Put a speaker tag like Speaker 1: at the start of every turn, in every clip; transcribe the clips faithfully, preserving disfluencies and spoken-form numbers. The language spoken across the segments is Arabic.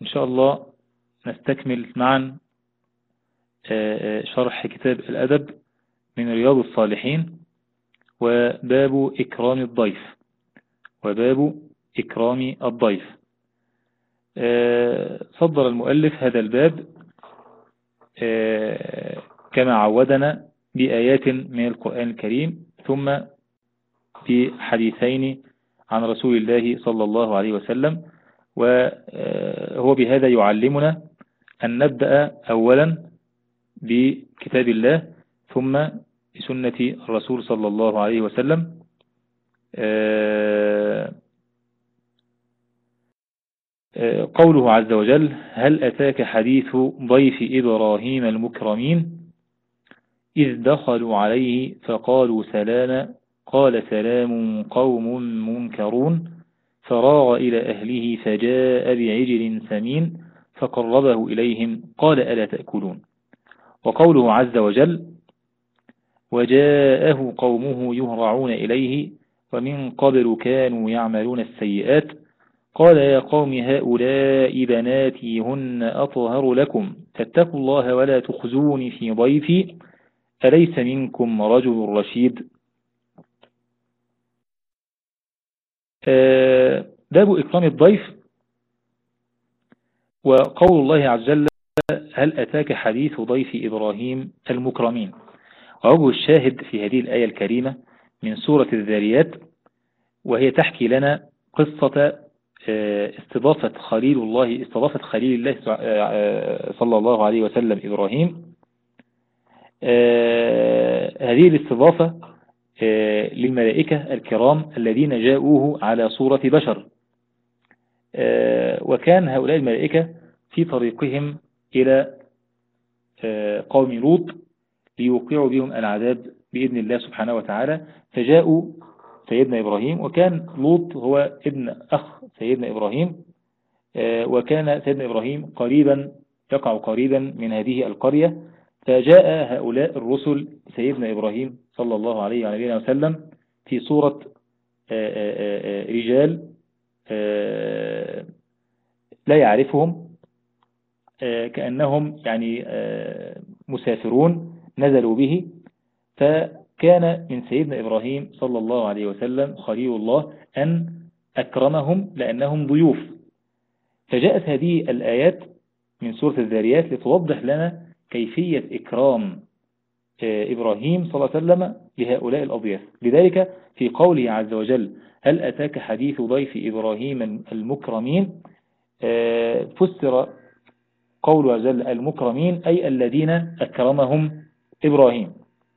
Speaker 1: إن شاء الله نستكمل معا شرح كتاب الأدب من رياض الصالحين، وباب إكرام الضيف وباب إكرام الضيف. صدر المؤلف هذا الباب كما عودنا بآيات من القرآن الكريم، ثم بحديثين عن رسول الله صلى الله عليه وسلم. وهو بهذا يعلمنا أن نبدأ أولا بكتاب الله ثم بسنة الرسول صلى الله عليه وسلم. قوله عز وجل: هل أتاك حديث ضيف إبراهيم المكرمين إذ دخلوا عليه فقالوا سلاما قال سلام قوم منكرون فراغ إلى أهله فجاء بعجل سمين فقربه إليهم قال ألا تأكلون. وقوله عز وجل: وجاءه قومه يهرعون إليه ومن قبل كانوا يعملون السيئات قال يا قوم هؤلاء بناتي هن أطهر لكم فاتقوا الله ولا تخزوني في ضيفي أليس منكم رجل رشيد. باب إكرام الضيف. وقول الله عز وجل: هل أتاك حديث ضيف إبراهيم المكرمين. ووجه الشاهد في هذه الآية الكريمة من سورة الذاريات، وهي تحكي لنا قصة استضافة خليل الله استضافة خليل الله صلى الله عليه وسلم إبراهيم. هذه الاستضافة للملائكة الكرام الذين جاءوه على صورة بشر، وكان هؤلاء الملائكة في طريقهم إلى قوم لوط ليوقعوا بهم العذاب بإذن الله سبحانه وتعالى، فجاءوا سيدنا إبراهيم، وكان لوط هو ابن أخ سيدنا إبراهيم، وكان سيدنا إبراهيم قريبا يقع قريبا من هذه القرية. فجاء هؤلاء الرسل سيدنا إبراهيم صلى الله عليه وسلم في صورة رجال لا يعرفهم، كأنهم يعني مسافرون نزلوا به. فكان من سيدنا إبراهيم صلى الله عليه وسلم خليل الله أن أكرمهم لأنهم ضيوف. فجاءت هذه الآيات من سورة الذاريات لتوضح لنا كيفية إكرام إبراهيم صلى الله عليه وسلم لهؤلاء الأضياف. لذلك في قوله عز وجل: هل أتاك حديث ضيف إبراهيم المكرمين، فسر قوله عز وجل المكرمين أي الذين أكرمهم إبراهيم.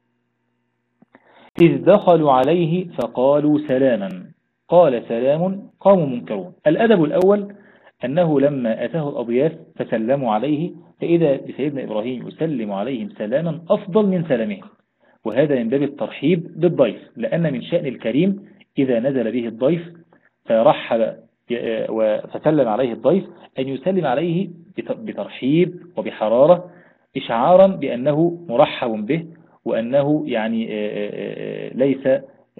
Speaker 1: إذ دخلوا عليه فقالوا سلاما قال سلام قوم منكرون. الأدب الأول أنه لما أتاه الأضياف فسلموا عليه، فإذا بسيدنا إبراهيم يسلم عليهم سلاما أفضل من سلامهم، وهذا من باب الترحيب بالضيف، لأن من شأن الكريم إذا نزل به الضيف فرحب فسلم عليه الضيف أن يسلم عليه بترحيب وبحرارة، إشعارا بأنه مرحب به، وأنه يعني ليس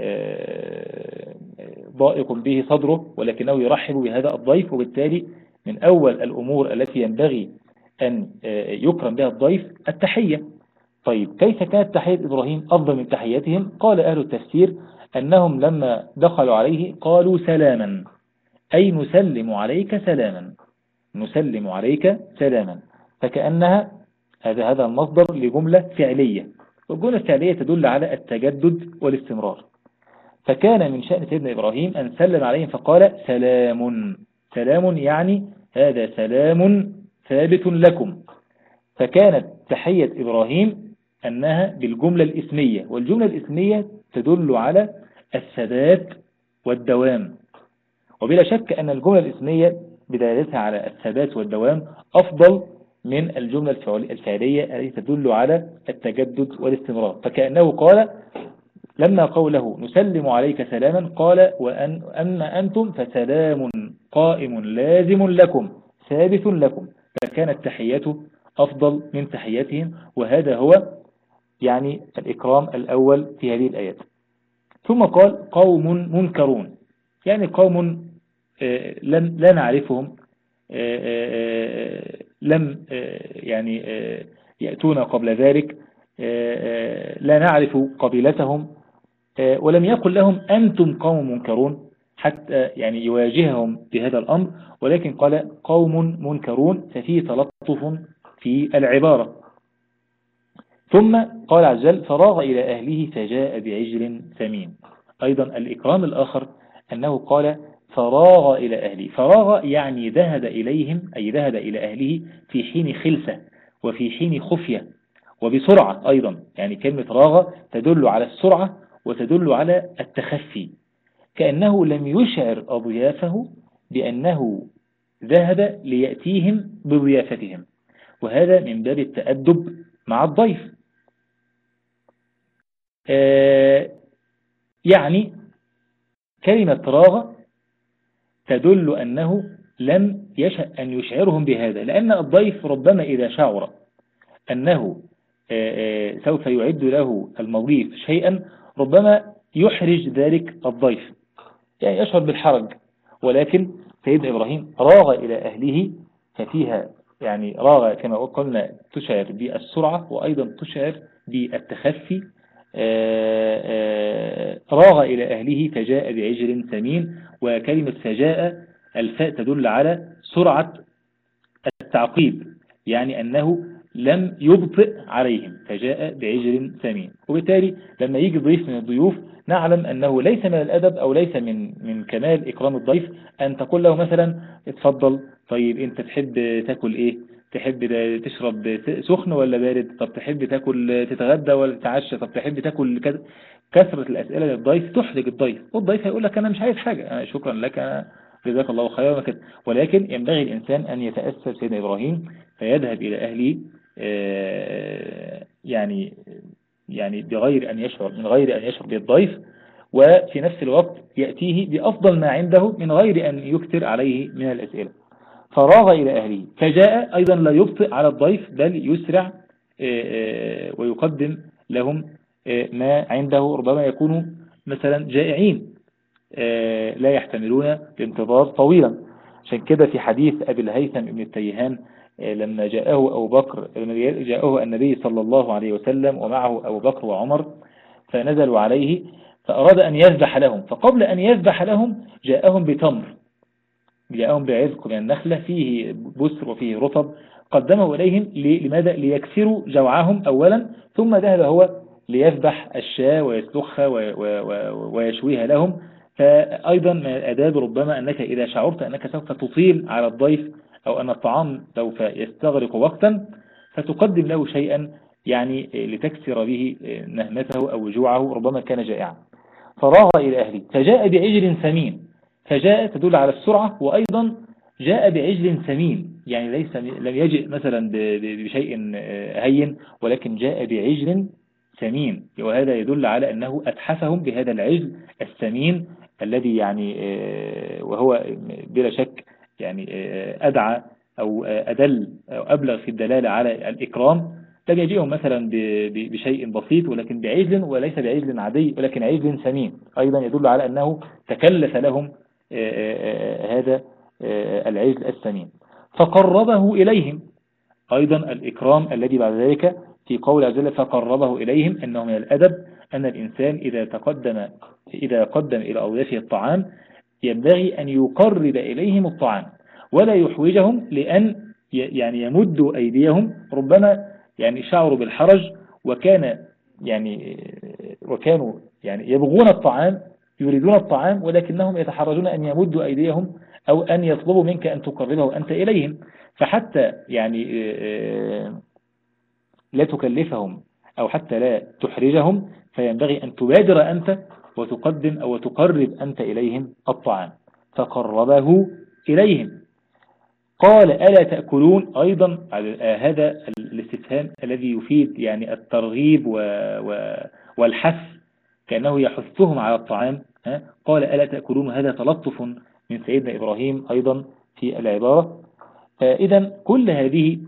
Speaker 1: ضائق به صدره، ولكنه يرحب بهذا الضيف. وبالتالي من أول الأمور التي ينبغي أن يكرم بها الضيف التحية. طيب كيف كانت تحية إبراهيم أفضل من تحياتهم؟ قال أهل التفسير أنهم لما دخلوا عليه قالوا سلاما، أي نسلم عليك سلاما نسلم عليك سلاما. فكأنها هذا هذا المصدر لجملة فعلية، والجملة الفعلية تدل على التجدد والاستمرار. فكان من شأن سيدنا إبراهيم أن سلم عليهم فقال سلام سلام، يعني هذا سلام ثابت لكم. فكانت تحية إبراهيم أنها بالجملة الإسمية، والجملة الإسمية تدل على الثبات والدوام، وبلا شك أن الجملة الإسمية بدلالتها على الثبات والدوام أفضل من الجملة الفعلية التي تدل على التجدد والاستمرار. فكأنه قال لما قوله نسلم عليك سلاما قال وأن أما أنتم فسلام قائم لازم لكم ثابت لكم، فكانت تحيته أفضل من تحياتهم، وهذا هو يعني الإكرام الأول في هذه الآيات. ثم قال قوم منكرون، يعني قوم لا نعرفهم، لم يعني يأتون قبل ذلك، لا نعرف قبيلتهم، ولم يقل لهم أنتم قوم منكرون حتى يعني يواجههم بهذا الأمر، ولكن قال قوم منكرون، ففيه تلطف في العبارة. ثم قال عز وجل فراغ إلى أهله فجاء بعجل سمين. أيضا الإكرام الآخر أنه قال فراغ إلى أهله. فراغ يعني ذهب إليهم، أي ذهب إلى أهله في حين خلفة وفي حين خفية وبسرعة. أيضا يعني كلمة راغ تدل على السرعة وتدل على التخفي، كأنه لم يشعر أضيافه بأنه ذهب ليأتيهم بضيافتهم، وهذا من باب التأدب مع الضيف. آه يعني كلمة راغ تدل أنه لم يشأ أن يشعرهم بهذا، لأن الضيف ربما إذا شعر أنه آه آه سوف يعد له المضيف شيئا ربما يحرج ذلك الضيف، يعني يشعر بالحرج. ولكن سيدنا إبراهيم راغ إلى أهله، ففيها يعني راغ كما قلنا تشعر بالسرعة وأيضا تشعر بالتخفي. راغ إلى أهله فجاء بعجل سمين. وكلمة فجاء الفاء تدل على سرعة التعقيب، يعني أنه لم يبطئ عليهم، فجاء بعجل سمين. وبالتالي لما يجي ضيف من الضيوف نعلم أنه ليس من الأدب أو ليس من من كمال إكرام الضيف أن تقول له مثلا اتفضل، طيب أنت تحب تاكل إيه؟ تحب تشرب سخن ولا بارد؟ طب تحب تاكل تتغدى ولا تتعشى؟ طب تحب تاكل كذا؟ كثرة الأسئلة للضيف تحرج الضيف، والضيف هيقول لك أنا مش عايز حاجة، شكرا لك، أنا جزاك الله خيرا كده. ولكن ينبغي الإنسان أن يتأسى سيدنا إبراهيم فيذهب إلى أهله يعني يعني بغير أن يشعر من غير أن يشعر بالضيف، وفي نفس الوقت يأتيه بأفضل ما عنده من غير أن يكثر عليه من الأسئلة. فراغ إلى أهله فجاء، أيضا لا يبطئ على الضيف بل يسرع ويقدم لهم ما عنده. ربما يكونوا مثلا جائعين لا يحتملون الانتظار طويلا. عشان كده في حديث أبي الهيثم ابن التيهان لما جاءه أبو بكر جاءه النبي صلى الله عليه وسلم ومعه أبو بكر وعمر، فنزلوا عليه فأراد أن يذبح لهم، فقبل أن يذبح لهم جاءهم بتمر، جاءهم بعزق من النخلة فيه بسر وفيه رطب، قدمه إليهم لماذا؟ ليكسروا جوعهم أولا، ثم ذهب هو ليذبح الشاة ويسلخها ويشويها لهم. فأيضا من الآداب ربما أنك إذا شعرت أنك سوف تطيل على الضيف أو أن الطعام سوف يستغرق وقتا فتقدم له شيئا يعني لتكسر به نهمته أو جوعه، ربما كان جائعا. فراغ إلى أهله فجاء بعجل سمين. فجاء تدل على السرعة، وأيضا جاء بعجل سمين يعني ليس لم يجئ مثلا بشيء هين، ولكن جاء بعجل سمين، وهذا يدل على أنه أتحفهم بهذا العجل السمين الذي يعني وهو بلا شك يعني أدعى أو أدل أو أبلغ في الدلالة على الإكرام. لم يجيهم مثلا بشيء بسيط ولكن بعجل، وليس بعجل عادي ولكن عجل سمين، أيضا يدل على أنه تكلف لهم هذا العجل السمين. فقربه إليهم، أيضا الإكرام الذي بعد ذلك في قول عز وجل فقربه إليهم، أنه من الأدب أن الإنسان إذا تقدم إذا قدم إلى أضيافه الطعام ينبغي أن يقرب إليهم الطعام ولا يحوجهم، لأن يعني يمدوا أيديهم، ربما يعني شعروا بالحرج وكان يعني وكانوا يعني يبغون الطعام يريدون الطعام، ولكنهم يتحرجون أن يمدوا أيديهم أو أن يطلبوا منك أن تقربه أنت إليهم، فحتى يعني لا تكلفهم أو حتى لا تحرجهم فينبغي أن تبادر أنت وتقدم أو تقرب أنت إليهم الطعام. فقربه إليهم. قال ألا تأكلون، أيضا هذا الاستفهام الذي يفيد يعني الترغيب والحث، كأنه يحثهم على الطعام. قال ألا تأكلون، هذا تلطف من سيدنا إبراهيم أيضا في العبارة. إذن كل هذه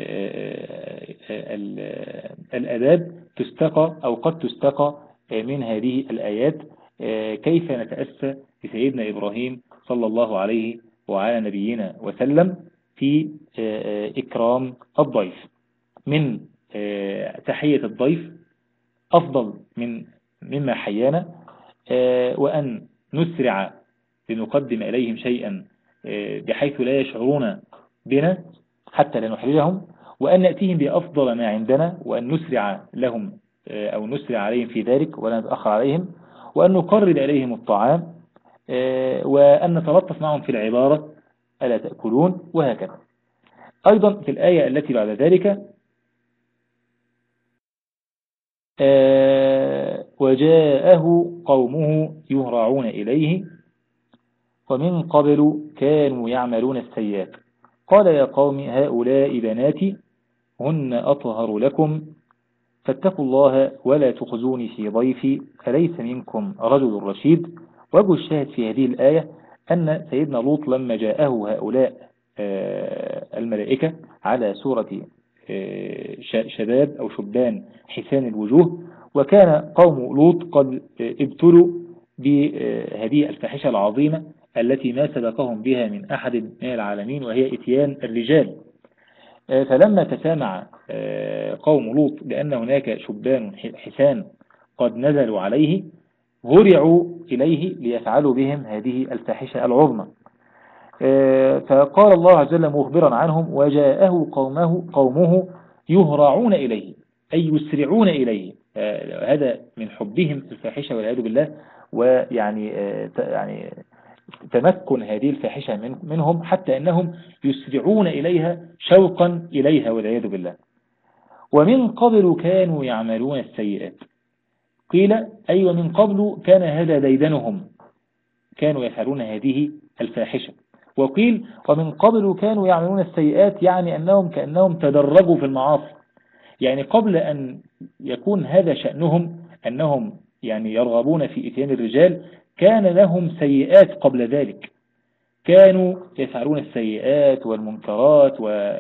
Speaker 1: الآداب تستقى أو قد تستقى من هذه الآيات، كيف نتأسى بسيدنا إبراهيم صلى الله عليه وعلى نبينا وسلم. في إكرام الضيف. من تحية الضيف أفضل من مما حيانا، وأن نسرع لنقدم إليهم شيئا بحيث لا يشعرون بنا حتى لا نحرجهم، وأن نأتيهم بأفضل ما عندنا، وأن نسرع لهم أو نسرع عليهم في ذلك ولا نتأخر عليهم، وأن نقرب إليهم الطعام، وأن نتلطف معهم في العبارة ألا تأكلون، وهكذا. أيضا في الآية التي بعد ذلك وجاءه قومه يهرعون إليه ومن قبل كانوا يعملون السيئات قال يا قوم هؤلاء بناتي هن أطهر لكم فاتقوا الله ولا تخزوني في ضيفي أليس منكم رجل رشيد. وجه الشاهد في هذه الآية أن سيدنا لوط لما جاءه هؤلاء الملائكة على سورة شباب أو شبان حسان الوجوه، وكان قوم لوط قد ابتلوا بهذه الفاحشة العظيمة التي ما سبقهم بها من أحد من العالمين، وهي إتيان الرجال. فلما تسامع قوم لوط بأن هناك شبان حسان قد نزلوا عليه هرعوا إليه ليفعلوا بهم هذه الفاحشة العظمى. فقال الله عز وجل مخبرا عنهم وجاءه قومه, قومه يهرعون إليه أي يسرعون إليه. هذا من حبهم الفاحشة والعياذ بالله، ويعني يعني تمكن هذه الفاحشة من منهم حتى أنهم يسرعون إليها شوقا إليها والعياذ بالله. ومن قبل كانوا يعملون السيئات قيل أي ومن قبل كان هذا ديدنهم، كانوا يفعلون هذه الفاحشة. وقيل ومن قبل كانوا يعملون السيئات يعني أنهم كأنهم تدرجوا في المعاصي، يعني قبل أن يكون هذا شأنهم أنهم يعني يرغبون في إتيان الرجال كان لهم سيئات قبل ذلك، كانوا يفعلون السيئات والمنكرات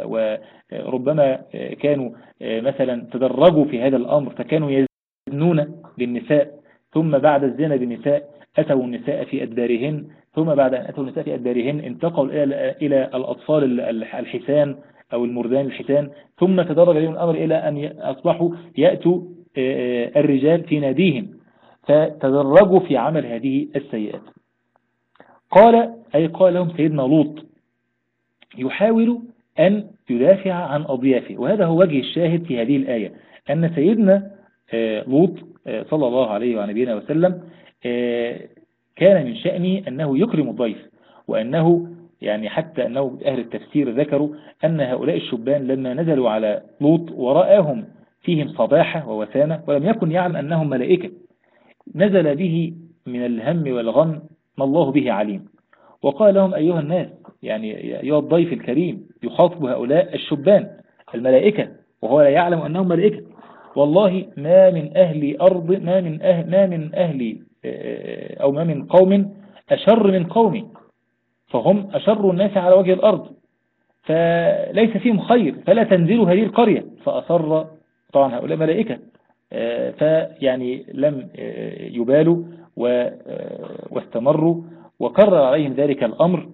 Speaker 1: وربما كانوا مثلا تدرجوا في هذا الأمر فكانوا يزنون بالنساء، ثم بعد الزنا بالنساء أتوا النساء في أدبارهن، ثم بعد أن أتوا النساء في أدبارهن انتقلوا إلى الأطفال الحسان أو المردان الحسان، ثم تدرج عليهم الأمر إلى أن أصبحوا يأتوا الرجال في ناديهم، فتدرجوا في عمل هذه السيئات. قال أي قال لهم سيدنا لوط يحاول أن يدافع عن أضيافه، وهذا هو وجه الشاهد في هذه الآية أن سيدنا لوط صلى الله عليه وعلى نبينا وسلم كان من شأنه أنه يكرم الضيف، وأنه يعني حتى أنه أهل التفسير ذكروا أن هؤلاء الشبان لما نزلوا على لوط ورآهم فيهم صباحة ووسامة ولم يكن يعلم أنهم ملائكة، نزل به من الهم والغم ما الله به عليم، وقال لهم أيها الناس يعني أيها الضيف الكريم يخاطب هؤلاء الشبان الملائكة وهو لا يعلم أنهم ملائكة، والله ما من أهل أرض ما من أهل, ما من أهل أو ما من قوم أشر من قومي، فهم أشر الناس على وجه الأرض فليس فيهم خير فلا تنزلوا هذه القرية. فأصر طبعا هؤلاء ملائكة فيعني لم يبالوا واستمروا، وكرر عليهم ذلك الأمر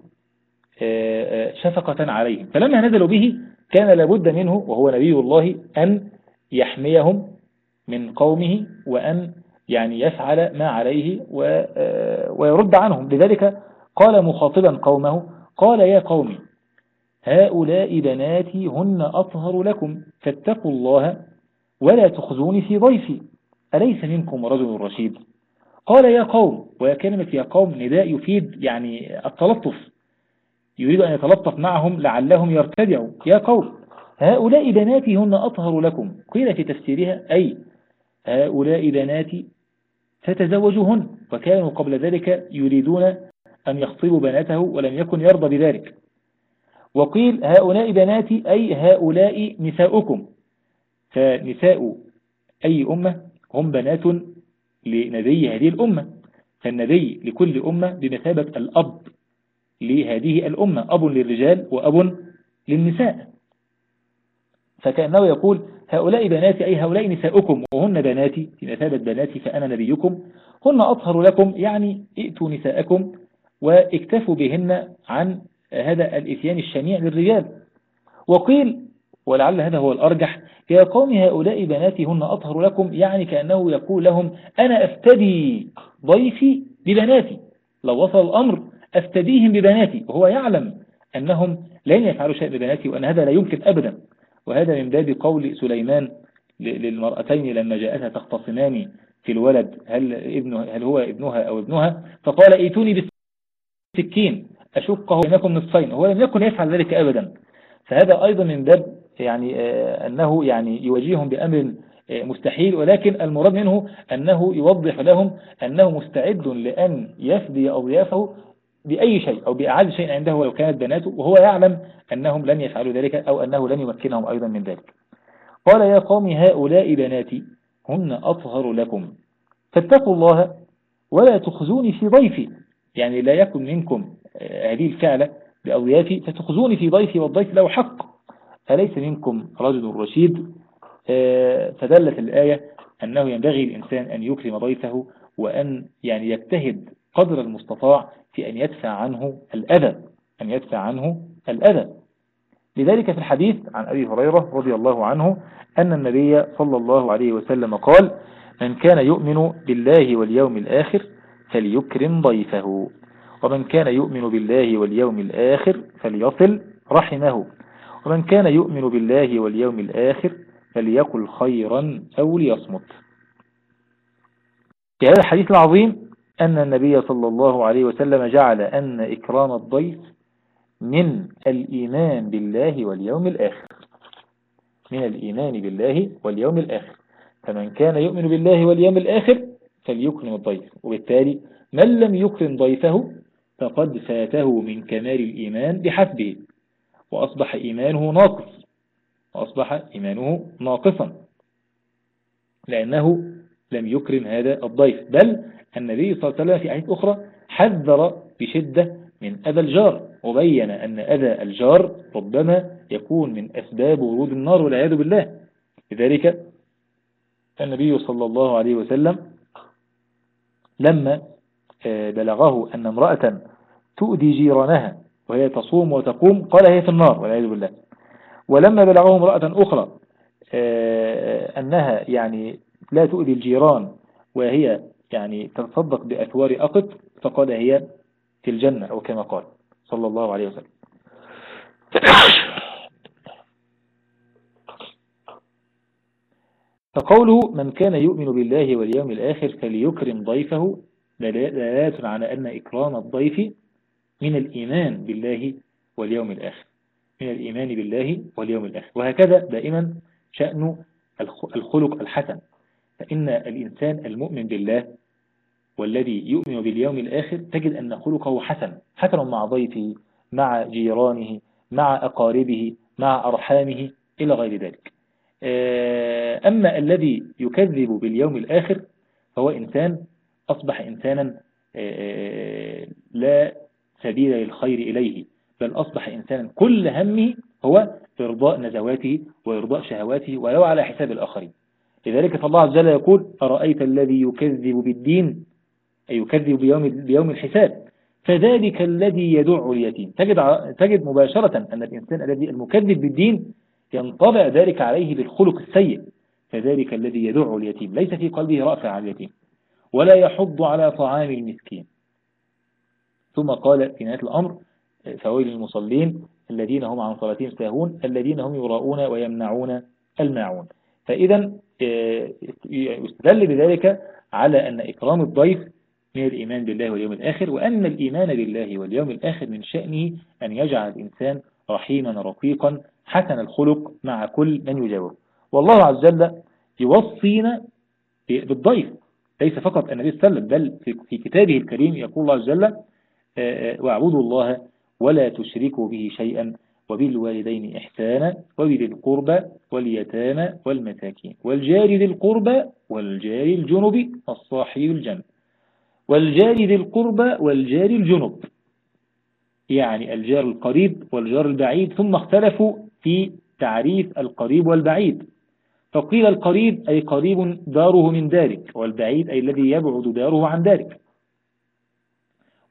Speaker 1: شفقة عليهم. فلما نزلوا به كان لابد منه وهو نبي الله أن يحميهم من قومه وأن يعني يفعل ما عليه ويرد عنهم. لذلك قال مخاطبا قومه قال يا قوم هؤلاء بناتي هن أطهر لكم فاتقوا الله ولا تخزوني في ضيفي أليس منكم رجل رشيد. قال يا قوم، وكلمة يا قوم نداء يفيد يعني التلطف، يريد أن يتلطف معهم لعلهم يرتدعوا. يا قوم هؤلاء بناتي هن أطهر لكم، قيل في تفسيرها أي هؤلاء بناتي فتزوجوهن، وكانوا قبل ذلك يريدون أن يخطبوا بناته ولم يكن يرضى بذلك. وقيل هؤلاء بناتي أي هؤلاء نساؤكم، فنساء أي أمة هم بنات لنبي هذه الأمة، فالنبي لكل أمة بمثابة الأب لهذه الأمة، أب للرجال وأب للنساء، فكأنه يقول هؤلاء بناتي أي هؤلاء نساؤكم وهن بناتي بمثابة بناتي فأنا نبيكم، هن أطهر لكم يعني ائتوا نساءكم واكتفوا بهن عن هذا الإتيان الشنيع للرجال. وقيل ولعل هذا هو الأرجح: يا قوم هؤلاء بناتي هن أطهر لكم، يعني كأنه يقول لهم أنا أفتدي ضيفي ببناتي، لو وصل الأمر أفتديهم ببناتي، وهو يعلم أنهم لن يفعلوا شيء ببناتي وأن هذا لا يمكن أبدا. وهذا من باب قول سليمان للمرأتين لما جاءتها تختصمان في الولد، هل, ابنه هل هو ابنها أو ابنها، فقال ائتوني بالسكين أشقه بينكم نصفين، هو لم يكن يفعل ذلك أبدا. فهذا أيضا من باب يعني آه أنه يعني يواجههم بأمر آه مستحيل، ولكن المراد منه أنه يوضح لهم أنه مستعد لأن يفدي أضيافه بأي شيء أو بأعز شيء عنده ولو كانت بناته، وهو يعلم أنهم لن يفعلوا ذلك أو أنه لن يمكنهم أيضا من ذلك. قال يا قوم هؤلاء بناتي هن أطهر لكم فاتقوا الله ولا تخزوني في ضيفي، يعني لا يكن منكم هذه الفعلة بأضيافي فتخزوني في ضيفي والضيف له حق، أليس منكم رجل رشيد؟ فدلت الآية أنه ينبغي الإنسان أن يكرم ضيفه وأن يعني يجتهد قدر المستطاع في أن يدفع عنه الأذى أن يدفع عنه الأذى. لذلك في الحديث عن أبي هريرة رضي الله عنه أن النبي صلى الله عليه وسلم قال: من كان يؤمن بالله واليوم الآخر فليكرم ضيفه، ومن كان يؤمن بالله واليوم الآخر فليصل رحمه، ومن كان يؤمن بالله واليوم الآخر فليقل خيرا أو ليصمت. في هذا الحديث العظيم أن النبي صلى الله عليه وسلم جعل أن إكرام الضيف من الإيمان بالله واليوم الآخر من الإيمان بالله واليوم الآخر فمن كان يؤمن بالله واليوم الآخر فليكرم الضيف، وبالتالي من لم يكرم ضيفه فقد فاته من كمال الإيمان بحسبه وأصبح إيمانه ناقص وأصبح إيمانه ناقصا لأنه لم يكرم هذا الضيف. بل النبي صلى الله عليه وسلم في آيات أخرى حذر بشدة من أذى الجار، وبين أن أذى الجار ربما يكون من أسباب ورود النار والعياذ بالله. لذلك النبي صلى الله عليه وسلم لما بلغه أن امرأة تؤذي جيرانها وهي تصوم وتقوم قال هي في النار والعياذ بالله. ولما بلغه امرأة أخرى أنها يعني لا تؤذي الجيران وهي يعني تتصدق بأثوار أقط فقال هي في الجنة أو كما قال صلى الله عليه وسلم. فقوله من كان يؤمن بالله واليوم الآخر فليكرم ضيفه دلالة على أن إكرام الضيف من الإيمان بالله واليوم الآخر من الإيمان بالله واليوم الآخر. وهكذا دائما شأن الخلق الحسن، فإن الإنسان المؤمن بالله والذي يؤمن باليوم الآخر تجد أن خلقه حسن حسن مع ضيفه مع جيرانه مع أقاربه مع أرحامه إلى غير ذلك. أما الذي يكذب باليوم الآخر فهو إنسان أصبح إنسانا لا سبيل للخير إليه، بل أصبح إنسانا كل همه هو إرضاء نزواته وإرضاء شهواته ولو على حساب الآخرين. لذلك فالله عز وجل يقول أرأيت الذي يكذب بالدين أي يكذب بيوم, بيوم الحساب فذلك الذي يدع اليتيم. تجد, تجد مباشرة أن الإنسان الذي المكذب بالدين ينطبع ذلك عليه بالخلق السيء، فذلك الذي يدع اليتيم ليس في قلبه رأفة على اليتيم ولا يحض على طعام المسكين. ثم قال في نهاية الأمر فويل للمصلين الذين هم عن صلاتهم ساهون الذين هم يراءون ويمنعون الماعون. فإذا يستدل بذلك على أن إكرام الضيف من الإيمان بالله واليوم الآخر، وأن الإيمان بالله واليوم الآخر من شأنه أن يجعل الإنسان رحيما رقيقا حسن الخلق مع كل من يجاوره. والله عز وجل يوصينا بالضيف، ليس فقط النبي صلى الله عليه وسلم بل في كتابه الكريم يقول الله عز وجل واعبدوا الله ولا تشركوا به شيئا وبالوالدين إحسانا وبذي القربى واليتامى والمساكين والجار ذي القربى والجار الجنب والصاحب الجنب والجار ذي القربى والجار الجنب، يعني الجار القريب والجار البعيد. ثم اختلفوا في تعريف القريب والبعيد، فقيل القريب أي قريب داره من دارك، والبعيد أي الذي يبعد داره عن دارك.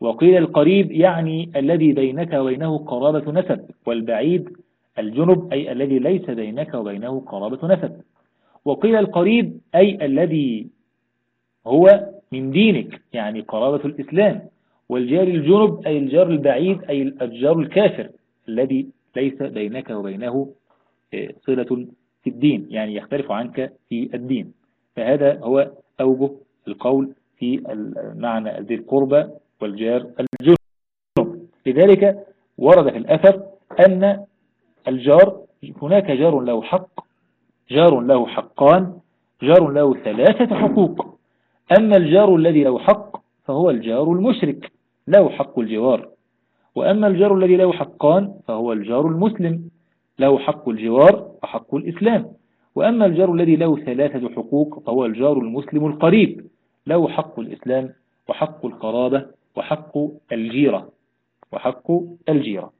Speaker 1: وقيل القريب يعني الذي بينك وبينه قرابة نسب، والبعيد الجنب أي الذي ليس بينك وبينه قرابة نسب. وقيل القريب أي الذي هو من دينك يعني قرابة الإسلام، والجار الجنب أي الجار البعيد أي الجار الكافر الذي ليس بينك وبينه صلة في الدين، يعني يختلف عنك في الدين. فهذا هو أوجه القول في المعنى ذي القربى والجار الجنب. لذلك ورد في الأثر أن الجار هناك جار له حق، جار له حقان، جار له ثلاثة حقوق. أما الجار الذي له حق فهو الجار المشرك له حق الجوار، وأما الجار الذي له حقان فهو الجار المسلم له حق الجوار وحق الإسلام، وأما الجار الذي له ثلاثة حقوق فهو الجار المسلم القريب له حق الإسلام وحق القرابة وحق الجيرة وحق الجيرة.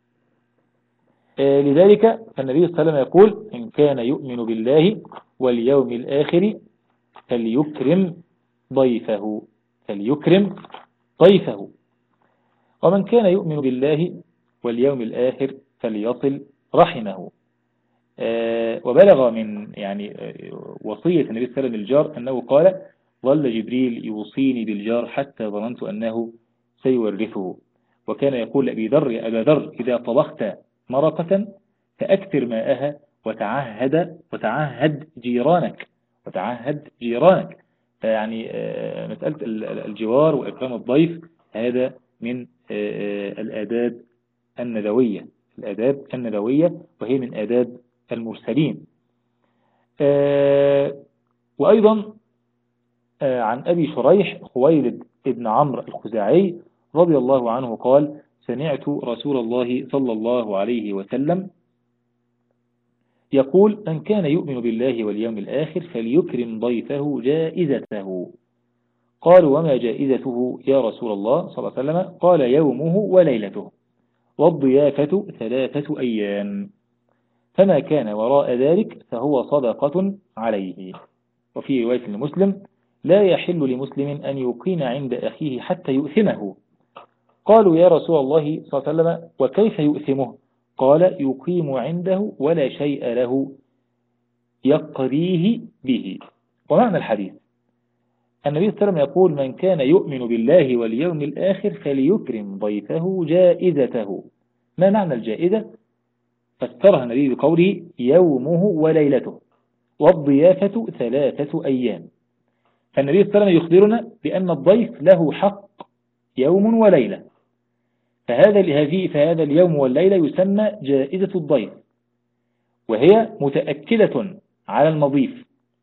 Speaker 1: آه لذلك النبي صلى الله عليه وسلم يقول: إن كان يؤمن بالله واليوم الآخر فليكرم ضيفه فليكرم ضيفه ومن كان يؤمن بالله واليوم الآخر فليصل رحمه. آه وبلغ من يعني وصية النبي صلى الله عليه وسلم الجار أنه قال: ظل جبريل يوصيني بالجار حتى ظننت أنه سيورثه. وكان يقول لأبي ذر: يا أبا ذر، إذا طبخت مرقة فأكثر ماءها وتعهد وتعهد جيرانك وتعهد جيرانك. فيعني آه مسألة الجوار وإكرام الضيف هذا من آه الآداب النبوية الآداب النبوية وهي من آداب المرسلين. آه وأيضا آه عن أبي شريح خويلد ابن عمرو الخزاعي رضي الله عنه قال: سمعت رسول الله صلى الله عليه وسلم يقول: من كان يؤمن بالله واليوم الآخر فليكرم ضيفه جائزته. قالوا: وما جائزته يا رسول الله صلى الله عليه وسلم؟ قال: يومه وليلته، والضيافة ثلاثة أيام، فما كان وراء ذلك فهو صدقة عليه. وفي رواية لمسلم: لا يحل لمسلم أن يقيم عند أخيه حتى يؤثمه. قالوا: يا رسول الله صلى الله عليه وسلم وكيف يؤثمه؟ قال: يقيم عنده ولا شيء له يقريه به. ومعنى الحديث النبي صلى الله عليه وسلم يقول: من كان يؤمن بالله واليوم الآخر فليكرم ضيفه جائزته. ما معنى الجائزة؟ فسرها النبي بقوله: يومه وليلته، والضيافة ثلاثة أيام. فالنبي صلى الله عليه وسلم يخبرنا بأن الضيف له حق يوم وليلة، فهذا لهذه فهذا اليوم والليلة يسمى جائزة الضيف، وهي متأكدة على المضيف،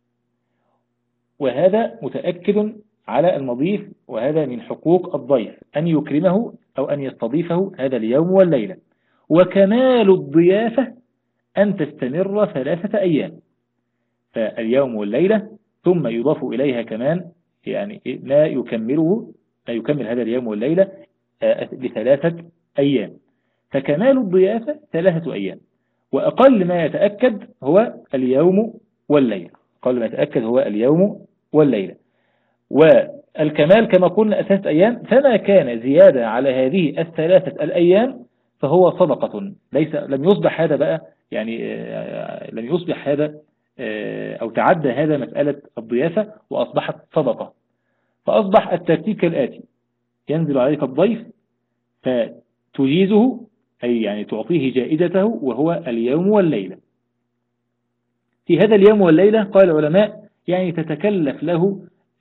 Speaker 1: وهذا متأكد على المضيف، وهذا من حقوق الضيف أن يكرمه أو أن يستضيفه هذا اليوم والليلة. وكمال الضيافة أن تستمر ثلاثة أيام، فاليوم والليلة ثم يضاف إليها كمان يعني ما يكمله ما يكمل هذا اليوم والليلة بثلاثة أيام. فكمال الضيافة ثلاثة أيام، وأقل ما يتأكد هو اليوم والليلة أقل ما يتأكد هو اليوم والليلة. والكمال كما قلنا ثلاثة أيام، فما كان زيادة على هذه الثلاثة الأيام فهو صدقة. ليس لم يصبح هذا بقى يعني لم يصبح هذا أو تعدى هذا مسألة الضيافة وأصبحت صدقة. فأصبح الترتيب كالآتي: ينزل عليك الضيف فتجيزه أي يعني تعطيه جائزته وهو اليوم والليلة. في هذا اليوم والليلة قال العلماء يعني تتكلف له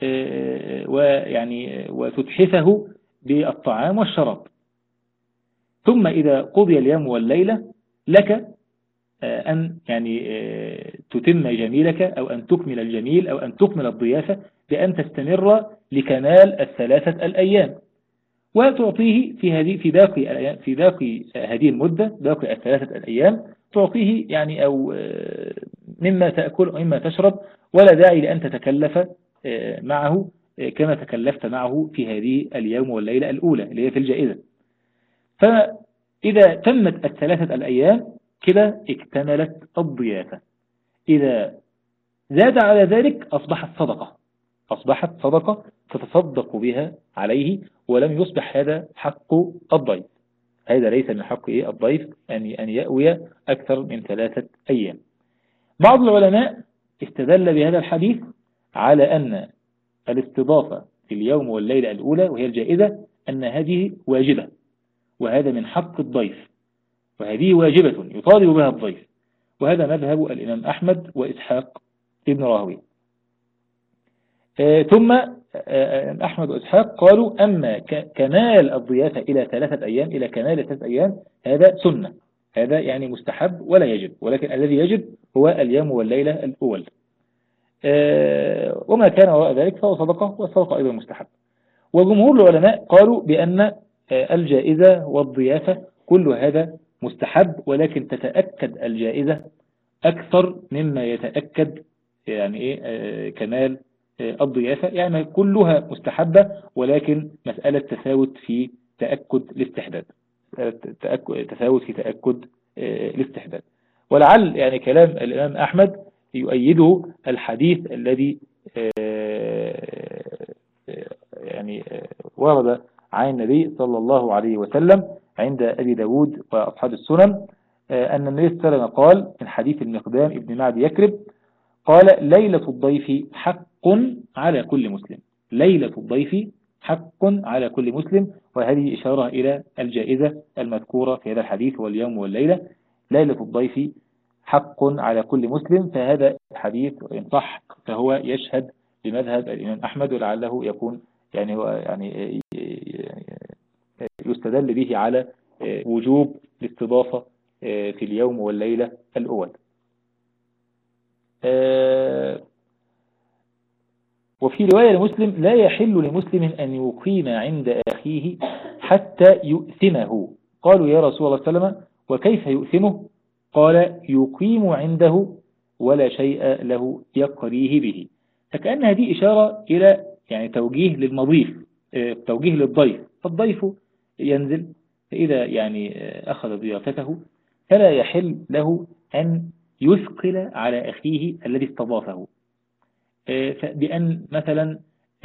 Speaker 1: ويعني وتتحفه بالطعام والشراب. ثم إذا قضي اليوم والليلة لك أن يعني تتم جميلك أو أن تكمل الجميل أو أن تكمل الضيافة بأن تستمر لكمال الثلاثة الأيام، وتعطيه في هذه في باقي في باقي هذه المدة باقي الثلاثة الأيام تعطيه يعني أو مما تأكل أو مما تشرب، ولا داعي لأن تتكلف معه كما تكلفت معه في هذه اليوم والليلة الأولى اللي هي في الجائزة. فإذا تمت الثلاثة الأيام كده اكتملت الضيافة. إذا زاد على ذلك أصبحت صدقة أصبحت صدقة تتصدق بها عليه، ولم يصبح هذا حق الضيف. هذا ليس من حق إيه الضيف أن أن يأوي أكثر من ثلاثة أيام. بعض العلماء استدل بهذا الحديث على أن الاستضافة في اليوم والليلة الأولى وهي الجائزة أن هذه واجبة، وهذا من حق الضيف، وهذه واجبة يطالب بها الضيف، وهذا مذهب الإمام أحمد وإسحاق ابن راهويه. آه ثم آه أحمد وإسحاق قالوا أما كمال الضيافة إلى ثلاثة أيام، إلى كمال ثلاثة أيام هذا سنة، هذا يعني مستحب ولا يجب، ولكن الذي يجب هو اليوم والليلة الأول. آه وما كان وراء ذلك فهو صدقة، والصدقة أيضا مستحب. وجمهور العلماء قالوا بأن آه الجائزة والضيافة كل هذا مستحب، ولكن تتأكد الجائزة أكثر مما يتأكد يعني إيه آه كمال آه الضيافة، يعني كلها مستحبة، ولكن مسألة تفاوت في تأكد الاستحباب، تفاوت في تأكد آه الاستحباب. ولعل يعني كلام الإمام أحمد يؤيده الحديث الذي آه يعني آه ورد عن النبي صلى الله عليه وسلم عند أبي داود وأصحاب السنن، أن النبي صلى الله عليه وسلم قال من حديث المقدام ابن معد يكرب قال: ليلة الضيف حق على كل مسلم. ليلة الضيف حق على كل مسلم، وهذه إشارة إلى الجائزة المذكورة في هذا الحديث واليوم والليلة. ليلة الضيف حق على كل مسلم، فهذا الحديث إن صح فهو يشهد بمذهب الإمام أحمد، ولعله يكون يعني هو يعني يستدل به على وجوب الاستضافة في اليوم والليلة الأول. وفي رواية لمسلم: لا يحل لمسلم أن يقيم عند أخيه حتى يؤثمه. قالوا يا رسول الله صلى الله عليه وسلم وكيف يؤثمه؟ قال: يقيم عنده ولا شيء له يقريه به. فكأن هذه إشارة إلى يعني توجيه للمضيف، توجيه للضيف. فالضيف ينزل، فإذا يعني أخذ ضيافته فلا يحل له أن يثقل على أخيه الذي استضافه، بأن مثلا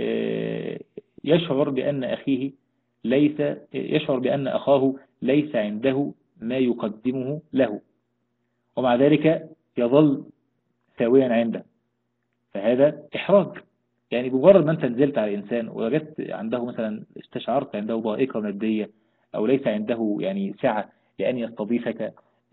Speaker 1: يشعر بأن أخيه ليس يشعر بأن أخاه ليس عنده ما يقدمه له، ومع ذلك يظل ساويا عنده، فهذا إحراج. يعني بمجرد ما أنت نزلت على إنسان ووجدت عنده مثلا، استشعرت عنده ضائقة مادية أو ليس عنده يعني سعة لأن يستضيفك،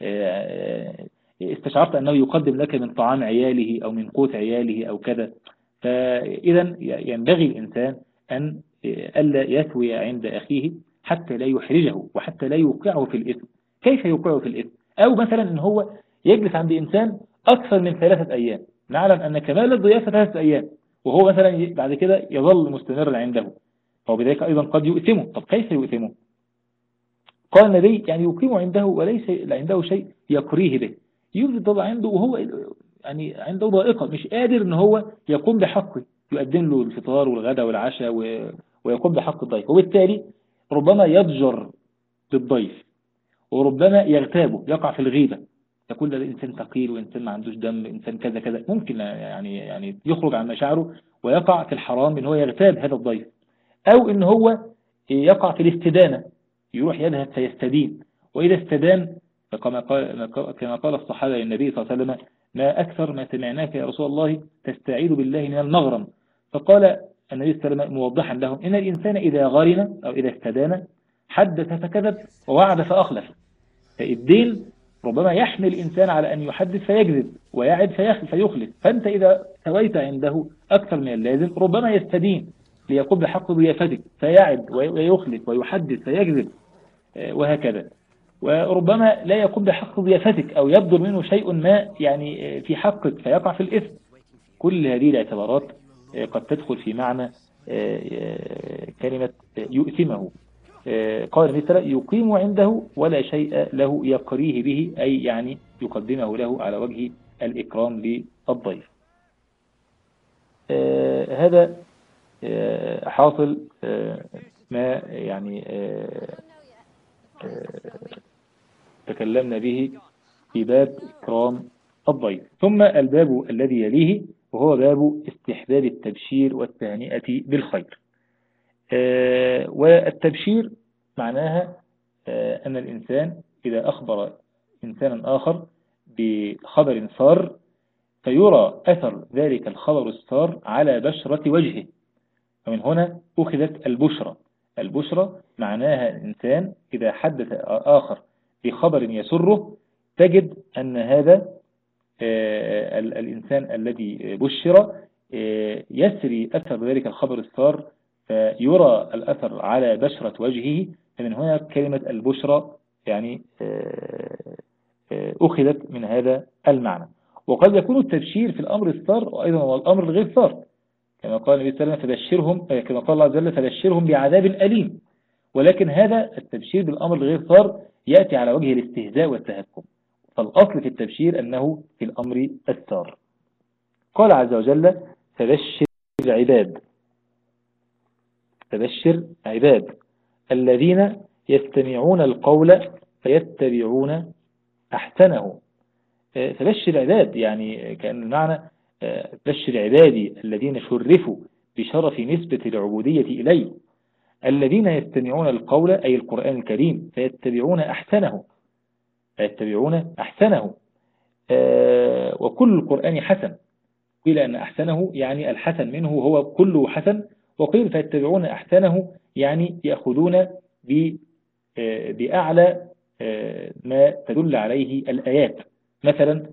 Speaker 1: استشعرت أنه يقدم لك من طعام عياله أو من قوت عياله أو كذا، فإذا ينبغي الإنسان أن ألا يثوي عند أخيه حتى لا يحرجه وحتى لا يوقعه في الإثم. كيف يوقعه في الإثم؟ أو مثلا أن هو يجلس عند إنسان أكثر من ثلاثة أيام، نعلم أن كمال الضيافة ثلاثة أيام، وهو مثلا بعد كده يظل مستمرا عنده، فهو بذلك أيضا قد يؤثمه. طب كيف يؤثمه؟ قال النبي: يعني يقيم عنده وليس عنده شيء يقريه به، يفضل عنده وهو يعني عنده ضائقة، مش قادر ان هو يقوم بحقه، يقدم له الفطار والغداء والعشاء ويقوم بحق الضيف، وبالتالي ربما يضجر بالضيف، وربما يغتابه، يقع في الغيبة، يقول ده إنسان ثقيل وإنسان ما عندوش دم، إنسان كذا كذا، ممكن يعني يعني يخرج عن مشاعره ويقع في الحرام ان هو يغتاب هذا الضيف، أو ان هو يقع في الاستدانة، يروح يذهب فيستدين، وإذا استدان فكما قال كما قال الصحابة للنبي صلى الله عليه وسلم: ما أكثر ما سمعناك يا رسول الله تستعيذ بالله من المغرم. فقال النبي صلى الله عليه وسلم موضحا لهم: إن الإنسان إذا غرم أو إذا استدان حدث فكذب ووعد فأخلف. فالدين ربما يحمل الإنسان على أن يحدث فيكذب ويعد فيخلف، فأنت إذا ثويت عنده أكثر من اللازم ربما يستدين ليقوم بحق ضيافتك فيعد ويخلف ويحدث فيكذب وهكذا، وربما لا يقوم بحق ضيافتك أو يبدل منه شيء ما يعني في حقك فيقع في الإثم. كل هذه الاعتبارات قد تدخل في معنى كلمة يؤثمه. قال مثلا: يقيم عنده ولا شيء له يقريه به، أي يعني يقدمه له على وجه الإكرام للضيف. هذا حاصل ما يعني تكلمنا به في باب إكرام الضيف. ثم الباب الذي يليه وهو باب استحباب التبشير والتهنئة بالخير. آه، والتبشير معناها آه، أن الإنسان إذا أخبر إنسانا آخر بخبر سار فيرى أثر ذلك الخبر السار على بشرة وجهه، ومن هنا أخذت البشرى. البشرى معناها الإنسان إذا حدث آخر بخبر يسره تجد أن هذا آه، الإنسان الذي بشر آه، يسري أثر ذلك الخبر السار فيرى الأثر على بشرة وجهه. فمن هنا كلمة البشرى يعني آه، آه، أخذت من هذا المعنى. وقد يكون التبشير في الأمر السار وأيضا هو الأمر الغير سار، كما قال النبي صلى الله عليه وسلم فبشرهم، كما قال الله عز وجل فبشرهم بعذاب أليم. ولكن هذا التبشير بالأمر الغير سار يأتي على وجه الاستهزاء والتهكم، فالأصل في التبشير أنه في الأمر السار. قال عز وجل فبشر العباد، فبشر عباد الذين يستمعون القول فيتبعون أحسنه. فبشر العباد يعني كأن المعنى بشر عبادي الذين شرفوا بشرف نسبة العبودية إليه، الذين يستمعون القول أي القرآن الكريم فيتبعون أحسنه، فيتبعون أحسنه. وكل القرآن حسن، قيل أن أحسنه يعني الحسن منه هو كله حسن، وقيل فيتبعون أحسنه يعني يأخذون بأعلى ما تدل عليه الآيات، مثلا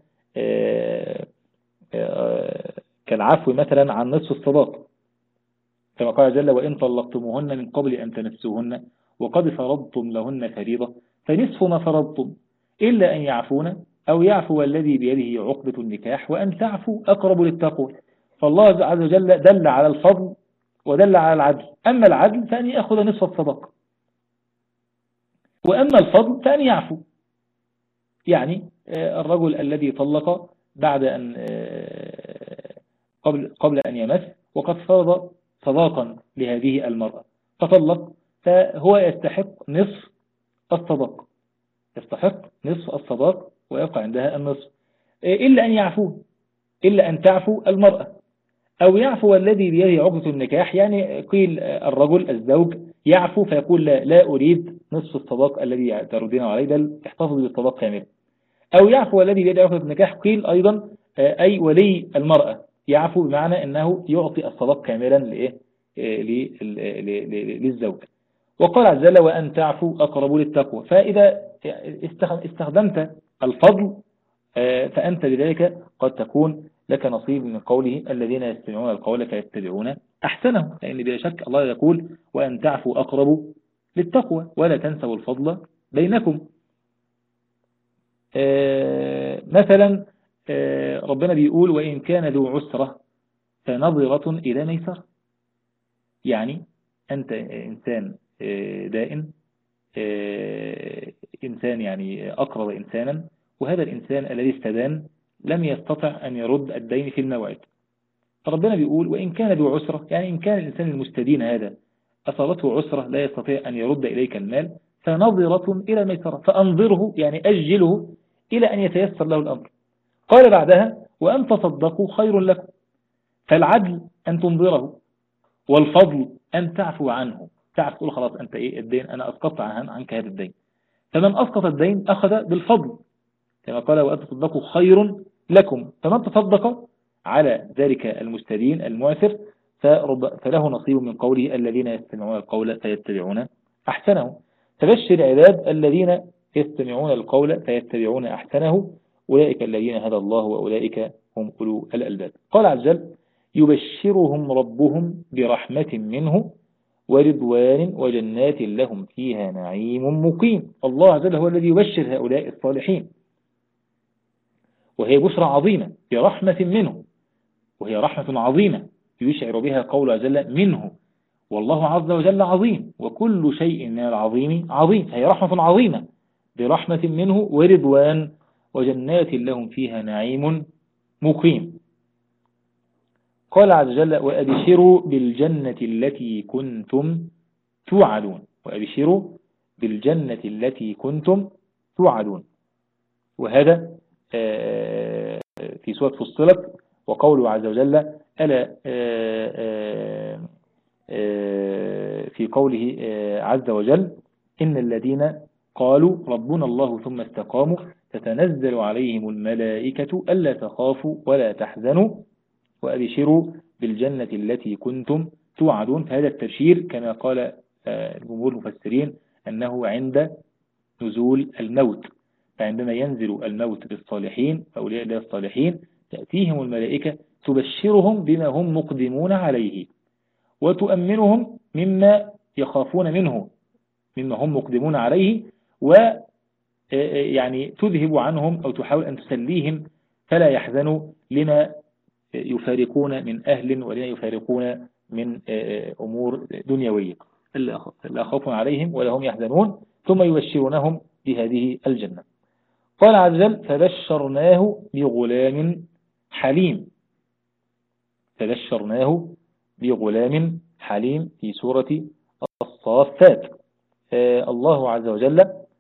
Speaker 1: كالعفو مثلا عن نصف الصداق، كما قال جل وإن طلقتموهن من قبل أن تمسوهن وقد فرضتم لهن فريضة فنصف ما فرضتم إلا أن يعفون أو يعفو الذي بيده عقدة النكاح وأن تعفوا أقرب للتقوى. فالله عز وجل دل على الفضل ودل على العدل، أما العدل فأن يأخذ نصف الصداق، وأما الفضل فأن يعفو. يعني الرجل الذي طلق بعد أن قبل قبل أن يمس وقد فرض صداقا لهذه المرأة فطلق، فهو يستحق نصف الصداق، يستحق نصف الصداق ويبقى عندها النصف، إلا أن يعفو، إلا أن تعفو المرأة أو يعفو الذي بيده عقدة النكاح. يعني قيل الرجل الزوج يعفو فيقول لا, لا أريد نصف الصداق الذي تردين عليه بل احتفظ بالصداق كامل، أو يعفو الذي بيده عقدة النكاح قيل أيضا أي ولي المرأة يعفو بمعنى أنه يعطي الصداق كاملا لإيه للزوج. وقال عز وجل وأن تعفو أقرب للتقوى، فإذا استخدمت الفضل فأنت بذلك قد تكون لك نصيب من قوله الذين يستمعون القول فيتبعون أحسنه، لأن بلا شك الله يقول وأن تعفو أقرب للتقوى ولا تنسوا الفضل بينكم. مثلا ربنا بيقول وإن كان ذو عسرة فنظرة إلى ميسرة، يعني أنت إنسان دائن، إنسان يعني أقرض إنسانا، وهذا الإنسان الذي استدان لم يستطع أن يرد الدين في الموعد، فربنا بيقول وإن كان ذو عسرة يعني إن كان الإنسان المستدين هذا أصابته عسرة لا يستطيع أن يرد إليك المال فنظرة إلى ميسرة، فأنظره يعني أجله إلى أن يتيسر له الأمر. قال بعدها وأن تصدقوا خير لكم، فالعدل أن تنظره والفضل أن تعفو عنه، تعرف تقول خلاص أنت إيه الدين أنا أسقطت عن عنك هذا الدين، فمن أسقط الدين أخذ بالفضل كما قال وأن تصدقوا خير لكم، فمن تصدق على ذلك المستدين المعسر فله نصيب من قوله الذين يستمعون القول فيتبعون أحسنه. فبشر عباد الذين يستمعون القول فيتبعون أحسنه أولئك الذين هدى الله وأولئك هم أولو الألباب. قال عز وجل يبشرهم ربهم برحمة منه ورضوان وجنات لهم فيها نعيم مقيم. الله عز وجل هو الذي يبشر هؤلاء الصالحين، وهي بشرى عظيمة برحمة منه، وهي رحمة عظيمة يشعر بها قول عز وجل منه، والله عز وجل عظيم وكل شيء من العظيم عظيم، فهي رحمة عظيمة برحمة منه ورضوان وجنات لهم فيها نعيم مقيم. قال عز وجل وأبشروا بالجنة التي كنتم توعدون، وأبشروا بالجنة التي كنتم توعدون، وهذا في سورة فصلت. وقوله عز وجل ألا في قوله عز وجل إن الذين قالوا ربنا الله ثم استقاموا تتنزل عليهم الملائكة ألا تخافوا ولا تحزنوا وأبشروا بالجنة التي كنتم توعدون. فهذا التبشير كما قال جمهور المفسرين أنه عند نزول الموت، فعندما ينزل الموت بالصالحين أولياء الله الصالحين تأتيهم الملائكة تبشرهم بما هم مقدمون عليه وتؤمنهم مما يخافون منه مما هم مقدمون عليه، و يعني تذهب عنهم أو تحاول أن تسليهم فلا يحزنوا لما يفارقون من أهل ولما يفارقون من أمور دنيوية، لا خوف عليهم ولا هم يحزنون، ثم يبشرونهم بهذه الجنة. قال عز وجل فبشرناه بغلام حليم، فبشرناه بغلام حليم في سورة الصافات. آه الله عز وجل